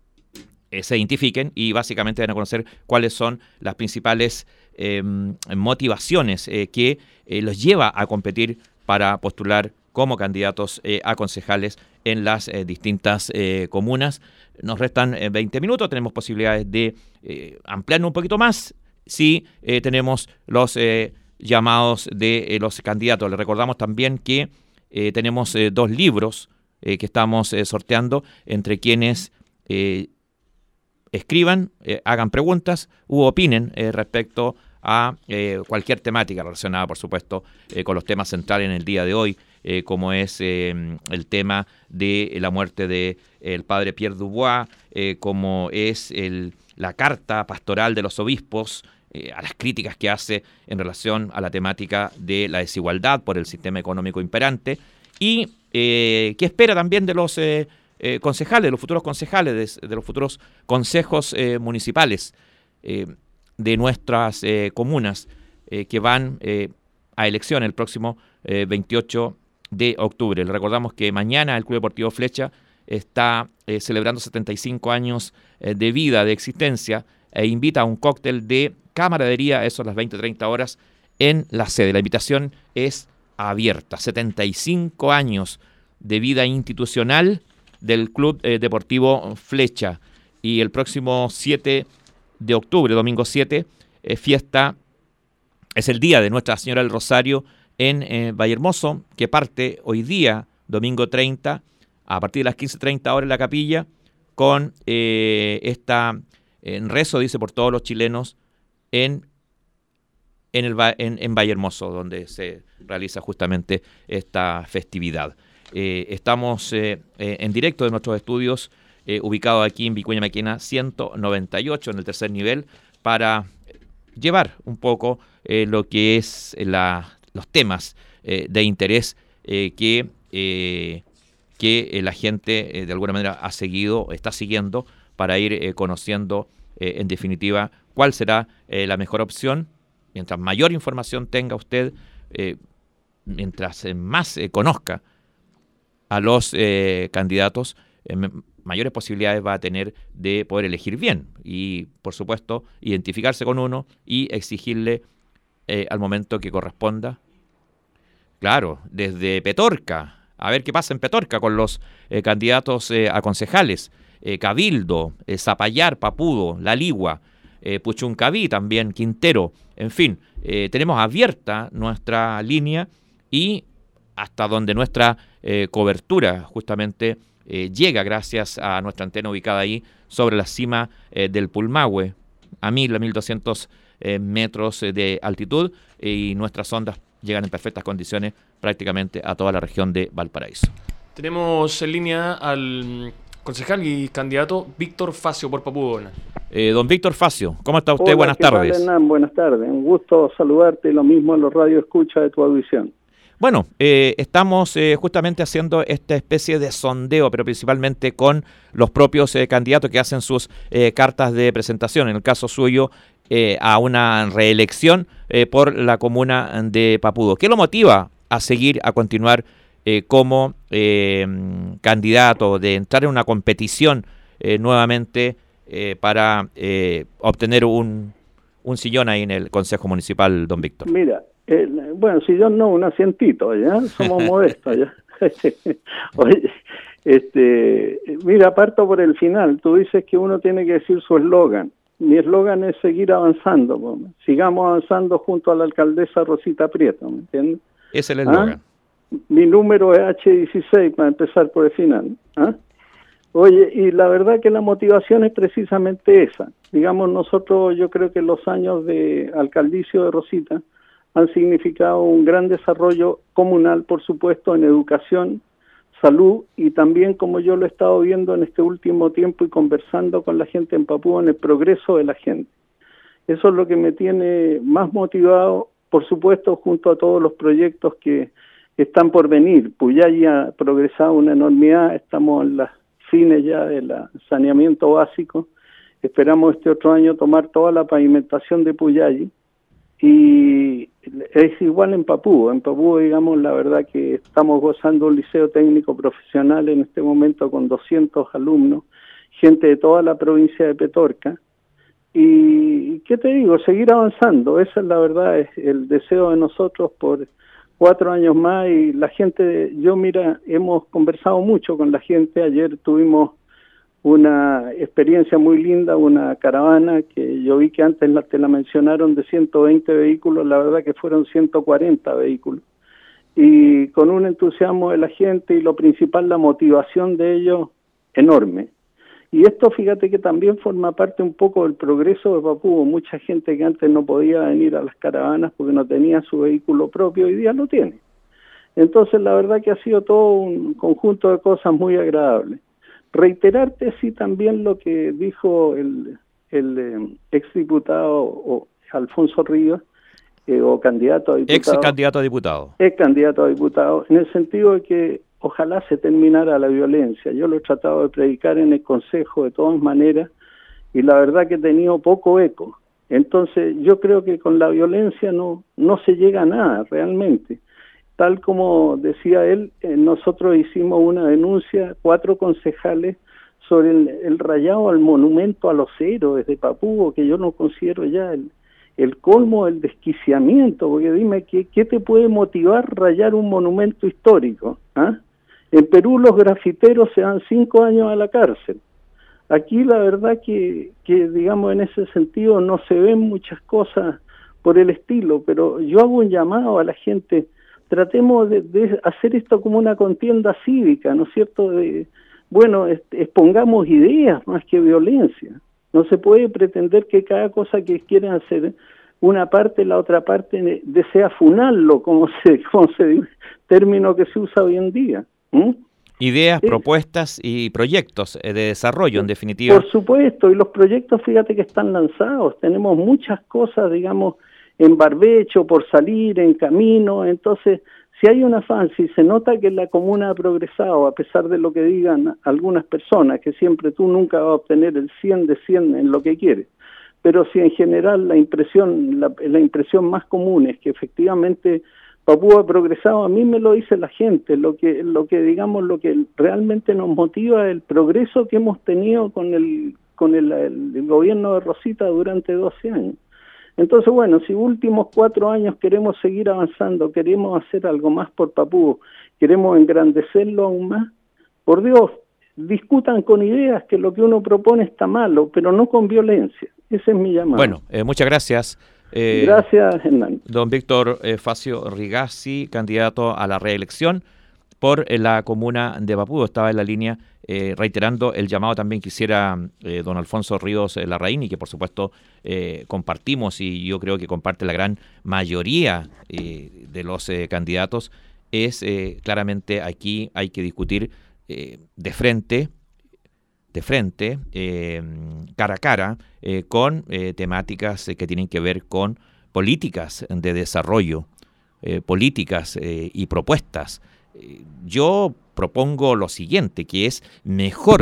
eh, se identifiquen y básicamente den a conocer cuáles son las principales eh, motivaciones eh, que eh, los lleva a competir para postular como candidatos eh, a concejales en las eh, distintas eh, comunas. Nos restan eh, veinte minutos, tenemos posibilidades de eh, ampliar un poquito más si eh, tenemos los eh, llamados de eh, los candidatos. Les recordamos también que eh, tenemos eh, dos libros eh, que estamos eh, sorteando entre quienes eh, escriban, eh, hagan preguntas u opinen eh, respecto a eh, cualquier temática relacionada, por supuesto, eh, con los temas centrales en el día de hoy eh, como es eh, el tema de la muerte del de padre Pierre Dubois, eh, como es el, la carta pastoral de los obispos, eh, a las críticas que hace en relación a la temática de la desigualdad por el sistema económico imperante, y eh, que espera también de los eh, eh, concejales, de los futuros concejales, de, de los futuros consejos eh, municipales eh, de nuestras eh, comunas, eh, que van eh, a elección el próximo eh, veintiocho de octubre. Le recordamos que mañana el Club Deportivo Flecha está eh, celebrando setenta y cinco años eh, de vida, de existencia, e invita a un cóctel de camaradería, eso a las veinte treinta horas, en la sede. La invitación es abierta. setenta y cinco años de vida institucional del Club eh, Deportivo Flecha. Y el próximo siete de octubre, domingo siete, eh, fiesta, es el día de Nuestra Señora del Rosario en eh, Vallehermoso, que parte hoy día, domingo treinta, a partir de las quince treinta horas en la capilla, con eh, esta en rezo, dice, por todos los chilenos en, en, el, en, en Vallehermoso, donde se realiza justamente esta festividad. Eh, estamos eh, eh, en directo de nuestros estudios, eh, ubicados aquí en Vicuña Maquena ciento noventa y ocho, en el tercer nivel, para llevar un poco eh, lo que es la, los temas eh, de interés eh, que, eh, que eh, la gente eh, de alguna manera ha seguido, está siguiendo, para ir eh, conociendo eh, en definitiva cuál será eh, la mejor opción. Mientras mayor información tenga usted, eh, mientras eh, más eh, conozca a los eh, candidatos, eh, mayores posibilidades va a tener de poder elegir bien y, por supuesto, identificarse con uno y exigirle eh, al momento que corresponda. Claro, desde Petorca, a ver qué pasa en Petorca con los eh, candidatos eh, a concejales, eh, Cabildo, eh, Zapallar, Papudo, La Ligua, eh, Puchuncaví también, Quintero, en fin, eh, tenemos abierta nuestra línea y hasta donde nuestra eh, cobertura justamente eh, llega gracias a nuestra antena ubicada ahí sobre la cima eh, del Pulmahue, a mil, a mil doscientos eh, metros eh, de altitud, eh, y nuestras ondas llegan en perfectas condiciones prácticamente a toda la región de Valparaíso. Tenemos en línea al concejal y candidato Víctor Facio por Papudo. Eh, don Víctor Facio, ¿cómo está usted? Hola, Buenas ¿qué tal, tardes. Hernán? Buenas tardes, un gusto saludarte y lo mismo a los radioescuchas de tu audición. Bueno, eh, estamos eh, justamente haciendo esta especie de sondeo, pero principalmente con los propios eh, candidatos que hacen sus eh, cartas de presentación, en el caso suyo, eh, a una reelección eh, por la comuna de Papudo. ¿Qué lo motiva a seguir, a continuar eh, como eh, candidato, de entrar en una competición eh, nuevamente eh, para eh, obtener un, un sillón ahí en el Consejo Municipal, don Víctor? Mira, Eh, bueno, si yo no, un asientito, ¿ya? Somos modestos, ¿ya? Oye, este, mira, parto por el final. Tú dices que uno tiene que decir su eslogan. Mi eslogan es seguir avanzando, ¿no? Sigamos avanzando junto a la alcaldesa Rosita Prieto, ¿me entiendes? Es el eslogan. ¿Ah? Mi número es hache dieciséis, para empezar por el final. ¿Ah? Oye, y la verdad que la motivación es precisamente esa. Digamos, nosotros, yo creo que los años de alcaldicio de Rosita han significado un gran desarrollo comunal, por supuesto, en educación, salud y también, como yo lo he estado viendo en este último tiempo y conversando con la gente en Papúa, en el progreso de la gente. Eso es lo que me tiene más motivado, por supuesto, junto a todos los proyectos que están por venir. Puyalli ha progresado una enormidad, estamos en las fines ya del saneamiento básico. Esperamos este otro año tomar toda la pavimentación de Puyalli. Y es igual en Papúa. En Papúa, digamos, la verdad que estamos gozando un liceo técnico profesional en este momento con doscientos alumnos, gente de toda la provincia de Petorca. Y, ¿qué te digo? Seguir avanzando. Esa es la verdad, es el deseo de nosotros por cuatro años más. Y la gente, yo mira, hemos conversado mucho con la gente. Ayer tuvimos una experiencia muy linda, una caravana que yo vi que antes la, te la mencionaron de ciento veinte vehículos, la verdad que fueron ciento cuarenta vehículos, y con un entusiasmo de la gente y lo principal, la motivación de ellos enorme. Y esto, fíjate que también forma parte un poco del progreso de Papúa. Mucha gente que antes no podía venir a las caravanas porque no tenía su vehículo propio, hoy día lo tiene. Entonces la verdad que ha sido todo un conjunto de cosas muy agradables. Reiterarte sí también lo que dijo el, el eh, exdiputado o Alfonso Rivas, eh, o candidato a diputado. Ex candidato a diputado. Ex candidato a diputado, en el sentido de que ojalá se terminara la violencia. Yo lo he tratado de predicar en el Consejo de todas maneras y la verdad que he tenido poco eco. Entonces yo creo que con la violencia no, no se llega a nada realmente. Tal como decía él, eh, nosotros hicimos una denuncia, cuatro concejales, sobre el, el rayado al monumento a los héroes de Papúo, que yo no considero ya el, el colmo del desquiciamiento, porque dime, ¿qué, qué te puede motivar rayar un monumento histórico? ¿Ah? En Perú los grafiteros se dan cinco años a la cárcel. Aquí la verdad que, que, digamos, en ese sentido no se ven muchas cosas por el estilo, pero yo hago un llamado a la gente, tratemos de, de hacer esto como una contienda cívica, ¿no es cierto? De, bueno, expongamos ideas más que violencia. No se puede pretender que cada cosa que quieran hacer una parte, la otra parte desea funarlo, como se, como se término que se usa hoy en día. ¿Mm? Ideas, eh, propuestas y proyectos de desarrollo, en definitiva. Por supuesto, y los proyectos, fíjate que están lanzados. Tenemos muchas cosas, digamos, en barbecho, por salir, en camino. Entonces, si hay un afán, si se nota que la comuna ha progresado, a pesar de lo que digan algunas personas, que siempre tú nunca vas a obtener el cien de cien en lo que quieres, pero si en general la impresión, la, la impresión más común es que efectivamente Papúa ha progresado, a mí me lo dice la gente, lo que, lo que digamos, lo que realmente nos motiva es el progreso que hemos tenido con el, con el, el gobierno de Rosita durante doce años. Entonces, bueno, si últimos cuatro años queremos seguir avanzando, queremos hacer algo más por Papúo, queremos engrandecerlo aún más, por Dios, discutan con ideas, que lo que uno propone está malo, pero no con violencia. Ese es mi llamado. Bueno, eh, muchas gracias. Eh, gracias, Hernán. Don Víctor eh, Facio Rigazzi, candidato a la reelección por eh, la comuna de Papúo, estaba en la línea eh, reiterando el llamado también que hiciera eh, don Alfonso Ríos eh, Larraín, y que por supuesto eh, compartimos, y yo creo que comparte la gran mayoría eh, de los eh, candidatos, es eh, claramente aquí hay que discutir eh, de frente, de frente, eh, cara a cara, eh, con eh, temáticas eh, que tienen que ver con políticas de desarrollo, eh, políticas eh, y propuestas. Eh, yo propongo lo siguiente, que es mejor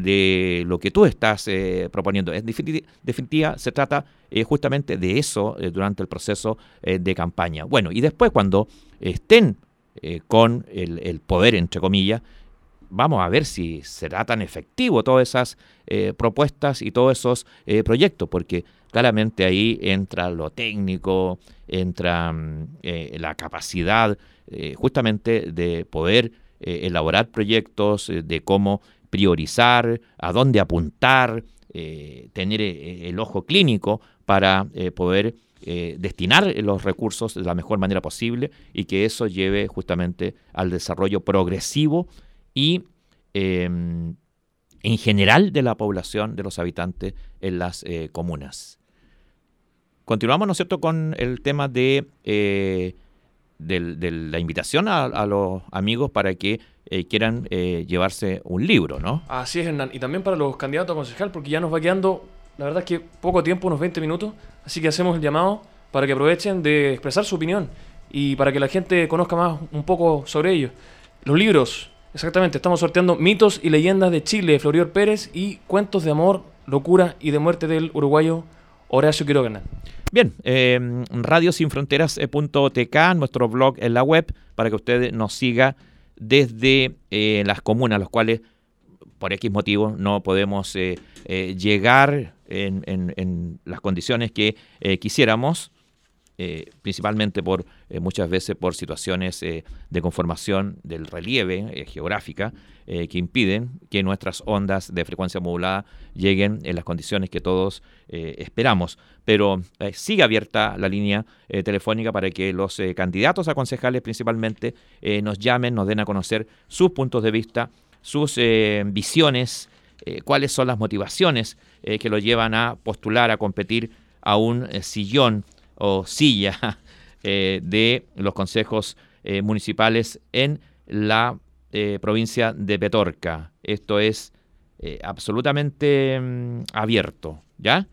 de lo que tú estás eh, proponiendo. En definitiva, definitiva, se trata eh, justamente de eso eh, durante el proceso eh, de campaña. Bueno, y después cuando estén eh, con el, el poder, entre comillas, vamos a ver si será tan efectivo todas esas eh, propuestas y todos esos eh, proyectos, porque claramente ahí entra lo técnico, entra eh, la capacidad eh, justamente de poder eh, elaborar proyectos, eh, de cómo priorizar, a dónde apuntar, eh, tener eh, el ojo clínico para eh, poder eh, destinar los recursos de la mejor manera posible, y que eso lleve justamente al desarrollo progresivo y eh, en general de la población, de los habitantes en las eh, comunas. Continuamos, ¿no es cierto?, con el tema de, eh, de, de la invitación a, a los amigos para que eh, quieran eh, llevarse un libro, ¿no? Así es, Hernán. Y también para los candidatos a concejal, porque ya nos va quedando, la verdad es que poco tiempo, unos veinte minutos, así que hacemos el llamado para que aprovechen de expresar su opinión y para que la gente conozca más un poco sobre ellos. Los libros, exactamente, estamos sorteando Mitos y Leyendas de Chile, de Florior Pérez, y Cuentos de Amor, Locura y de Muerte del uruguayo Horacio Quiroga. Bien, eh, radio sin fronteras punto t k, nuestro blog en la web, para que usted nos siga desde eh, las comunas, los cuales por X motivos no podemos eh, eh, llegar en, en, en las condiciones que eh, quisiéramos. Eh, principalmente por eh, muchas veces por situaciones eh, de conformación del relieve eh, geográfica eh, que impiden que nuestras ondas de frecuencia modulada lleguen en las condiciones que todos eh, esperamos. Pero eh, sigue abierta la línea eh, telefónica para que los eh, candidatos a concejales principalmente eh, nos llamen, nos den a conocer sus puntos de vista, sus eh, visiones, eh, cuáles son las motivaciones eh, que los llevan a postular, a competir a un eh, sillón o silla eh, de los consejos eh, municipales en la eh, provincia de Petorca. Esto es eh, absolutamente mm, abierto, ¿ya?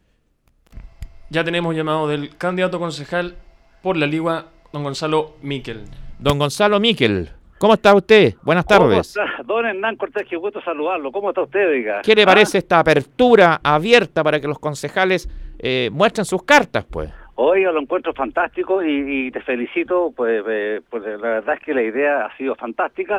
Ya tenemos llamado del candidato concejal por la Ligua, don Gonzalo Miquel. Don Gonzalo Miquel, ¿cómo está usted? Buenas tardes. ¿Cómo está? Don Hernán Cortés, qué gusto saludarlo. ¿Cómo está usted, diga? ¿Qué le ¿Ah? parece esta apertura abierta para que los concejales eh, muestren sus cartas, pues? Oiga, lo encuentro fantástico y, y te felicito, pues, eh, pues la verdad es que la idea ha sido fantástica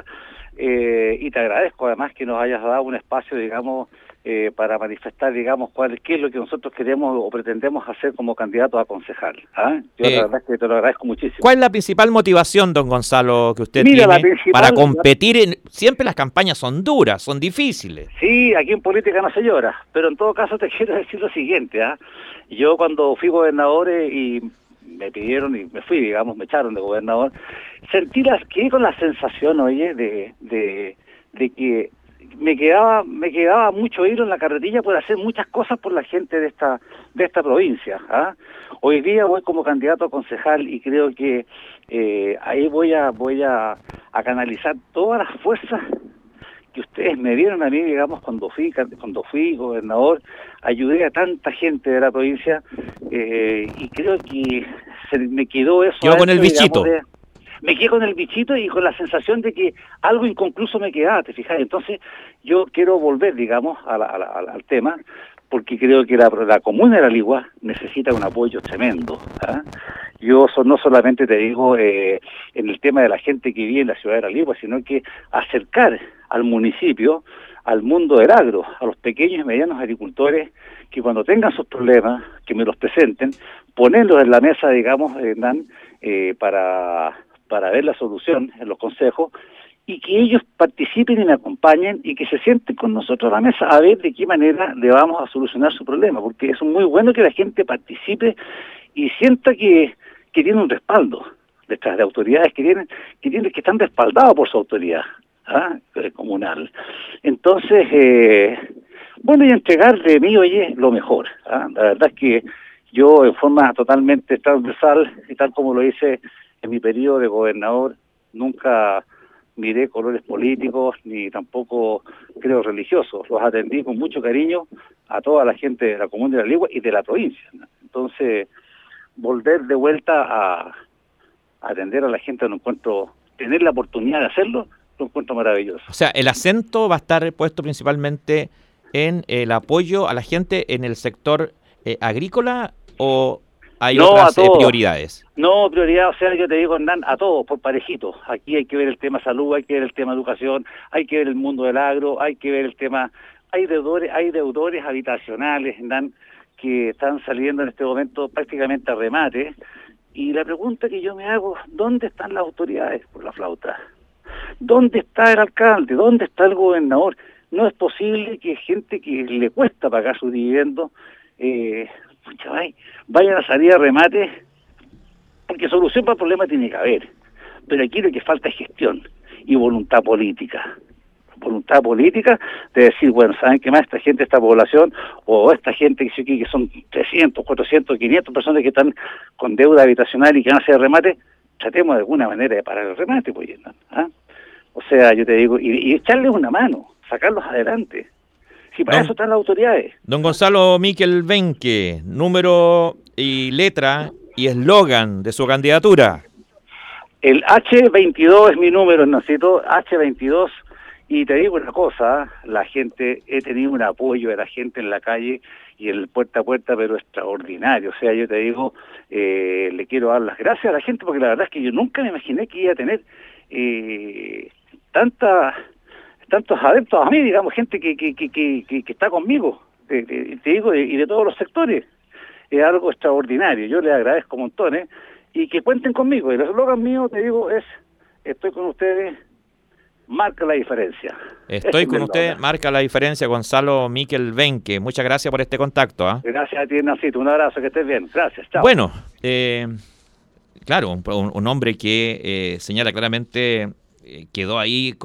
eh, y te agradezco además que nos hayas dado un espacio, digamos, eh, para manifestar, digamos, cuál qué es lo que nosotros queremos o pretendemos hacer como candidatos a concejal. ¿Ah? Yo Eh, la verdad es que te lo agradezco muchísimo. ¿Cuál es la principal motivación, don Gonzalo, que usted Mira, la tiene principal- para competir? En... Siempre las campañas son duras, son difíciles. Sí, aquí en política no se llora, pero en todo caso te quiero decir lo siguiente, ¿ah? Yo cuando fui gobernador eh, y me pidieron y me fui, digamos, me echaron de gobernador, sentí las, quedé con la sensación, oye, de, de, de que me quedaba, me quedaba mucho hilo en la carretilla por hacer muchas cosas por la gente de esta, de esta provincia, ¿ah? Hoy día voy como candidato a concejal y creo que eh, ahí voy a, voy a, a canalizar todas las fuerzas que ustedes me dieron a mí, digamos, cuando fui cuando fui gobernador, ayudé a tanta gente de la provincia eh, y creo que se me quedó eso. Quedó con el adentro, bichito. digamos, de- me quedé con el bichito y con la sensación de que algo inconcluso me quedaba, ¿te fijas? Entonces yo quiero volver, digamos, a la- a la- a la- al tema, porque creo que la, la comuna de la Ligua necesita un apoyo tremendo. ¿Ah? Yo so- no solamente te digo eh, en el tema de la gente que vive en la ciudad de la Ligua, sino que acercar al municipio al mundo del agro, a los pequeños y medianos agricultores, que cuando tengan sus problemas, que me los presenten, ponerlos en la mesa, digamos, eh, Dan, eh, para, para ver la solución en los consejos, y que ellos participen y me acompañen y que se sienten con nosotros a la mesa a ver de qué manera le vamos a solucionar su problema, porque es muy bueno que la gente participe y sienta que, que tiene un respaldo detrás de autoridades que tienen, que tienen, que están respaldados por su autoridad, ¿ah? eh, comunal. Entonces, eh, bueno, y entregar de mí, oye, lo mejor. ¿Ah? La verdad es que yo en forma totalmente transversal, y tal como lo hice en mi periodo de gobernador, nunca miré colores políticos ni tampoco creo religiosos. Los atendí con mucho cariño a toda la gente de la comuna de la Ligua y de la provincia, ¿no? Entonces, volver de vuelta a, a atender a la gente, lo encuentro, tener la oportunidad de hacerlo, lo encuentro maravilloso. O sea, el acento va a estar puesto principalmente en el apoyo a la gente en el sector eh, agrícola, o hay No, otras a eh, todos. prioridades. No, prioridad, o sea, yo te digo, Hernán, a todos, por parejitos. Aquí hay que ver el tema salud, hay que ver el tema educación, hay que ver el mundo del agro, hay que ver el tema... Hay deudores, hay deudores habitacionales, Hernán, que están saliendo en este momento prácticamente a remate. Y la pregunta que yo me hago, ¿dónde están las autoridades por la flauta? ¿Dónde está el alcalde? ¿Dónde está el gobernador? No es posible que gente que le cuesta pagar sus dividendos eh, pucha, vay, vayan a salir a remate, porque solución para el problema tiene que haber. Pero aquí lo que falta es gestión y voluntad política. Voluntad política de decir, bueno, ¿saben qué más? Esta gente, esta población, o esta gente que, que son trescientos, cuatrocientos, quinientas personas que están con deuda habitacional y que van a hacer remate, tratemos de alguna manera de parar el remate, pues, ¿ah? O sea, yo te digo, y, y echarles una mano, sacarlos adelante. Si para Don- eso están las autoridades. Don Gonzalo Miquel Benque, número y letra y eslogan de su candidatura. El hache veintidós es mi número, Hernacito, hache veintidós. Y te digo una cosa, la gente, he tenido un apoyo de la gente en la calle y en el puerta a puerta, pero extraordinario. O sea, yo te digo, eh, le quiero dar las gracias a la gente, porque la verdad es que yo nunca me imaginé que iba a tener eh, tanta, tantos adeptos a mí, digamos, gente que, que, que, que, que, que está conmigo, te, te, te digo, y de todos los sectores. Es algo extraordinario, yo les agradezco montones, y que cuenten conmigo. El eslogan mío, te digo, es, estoy con ustedes, marca la diferencia. Estoy Ese con es mi usted, eslogan. marca la diferencia, Gonzalo Miquel Benque. Muchas gracias por este contacto. ¿ah? Gracias a ti, Hernacito, un abrazo, que estés bien. Gracias, chao. Bueno, eh, claro, un, un hombre que eh, señala claramente, eh, quedó ahí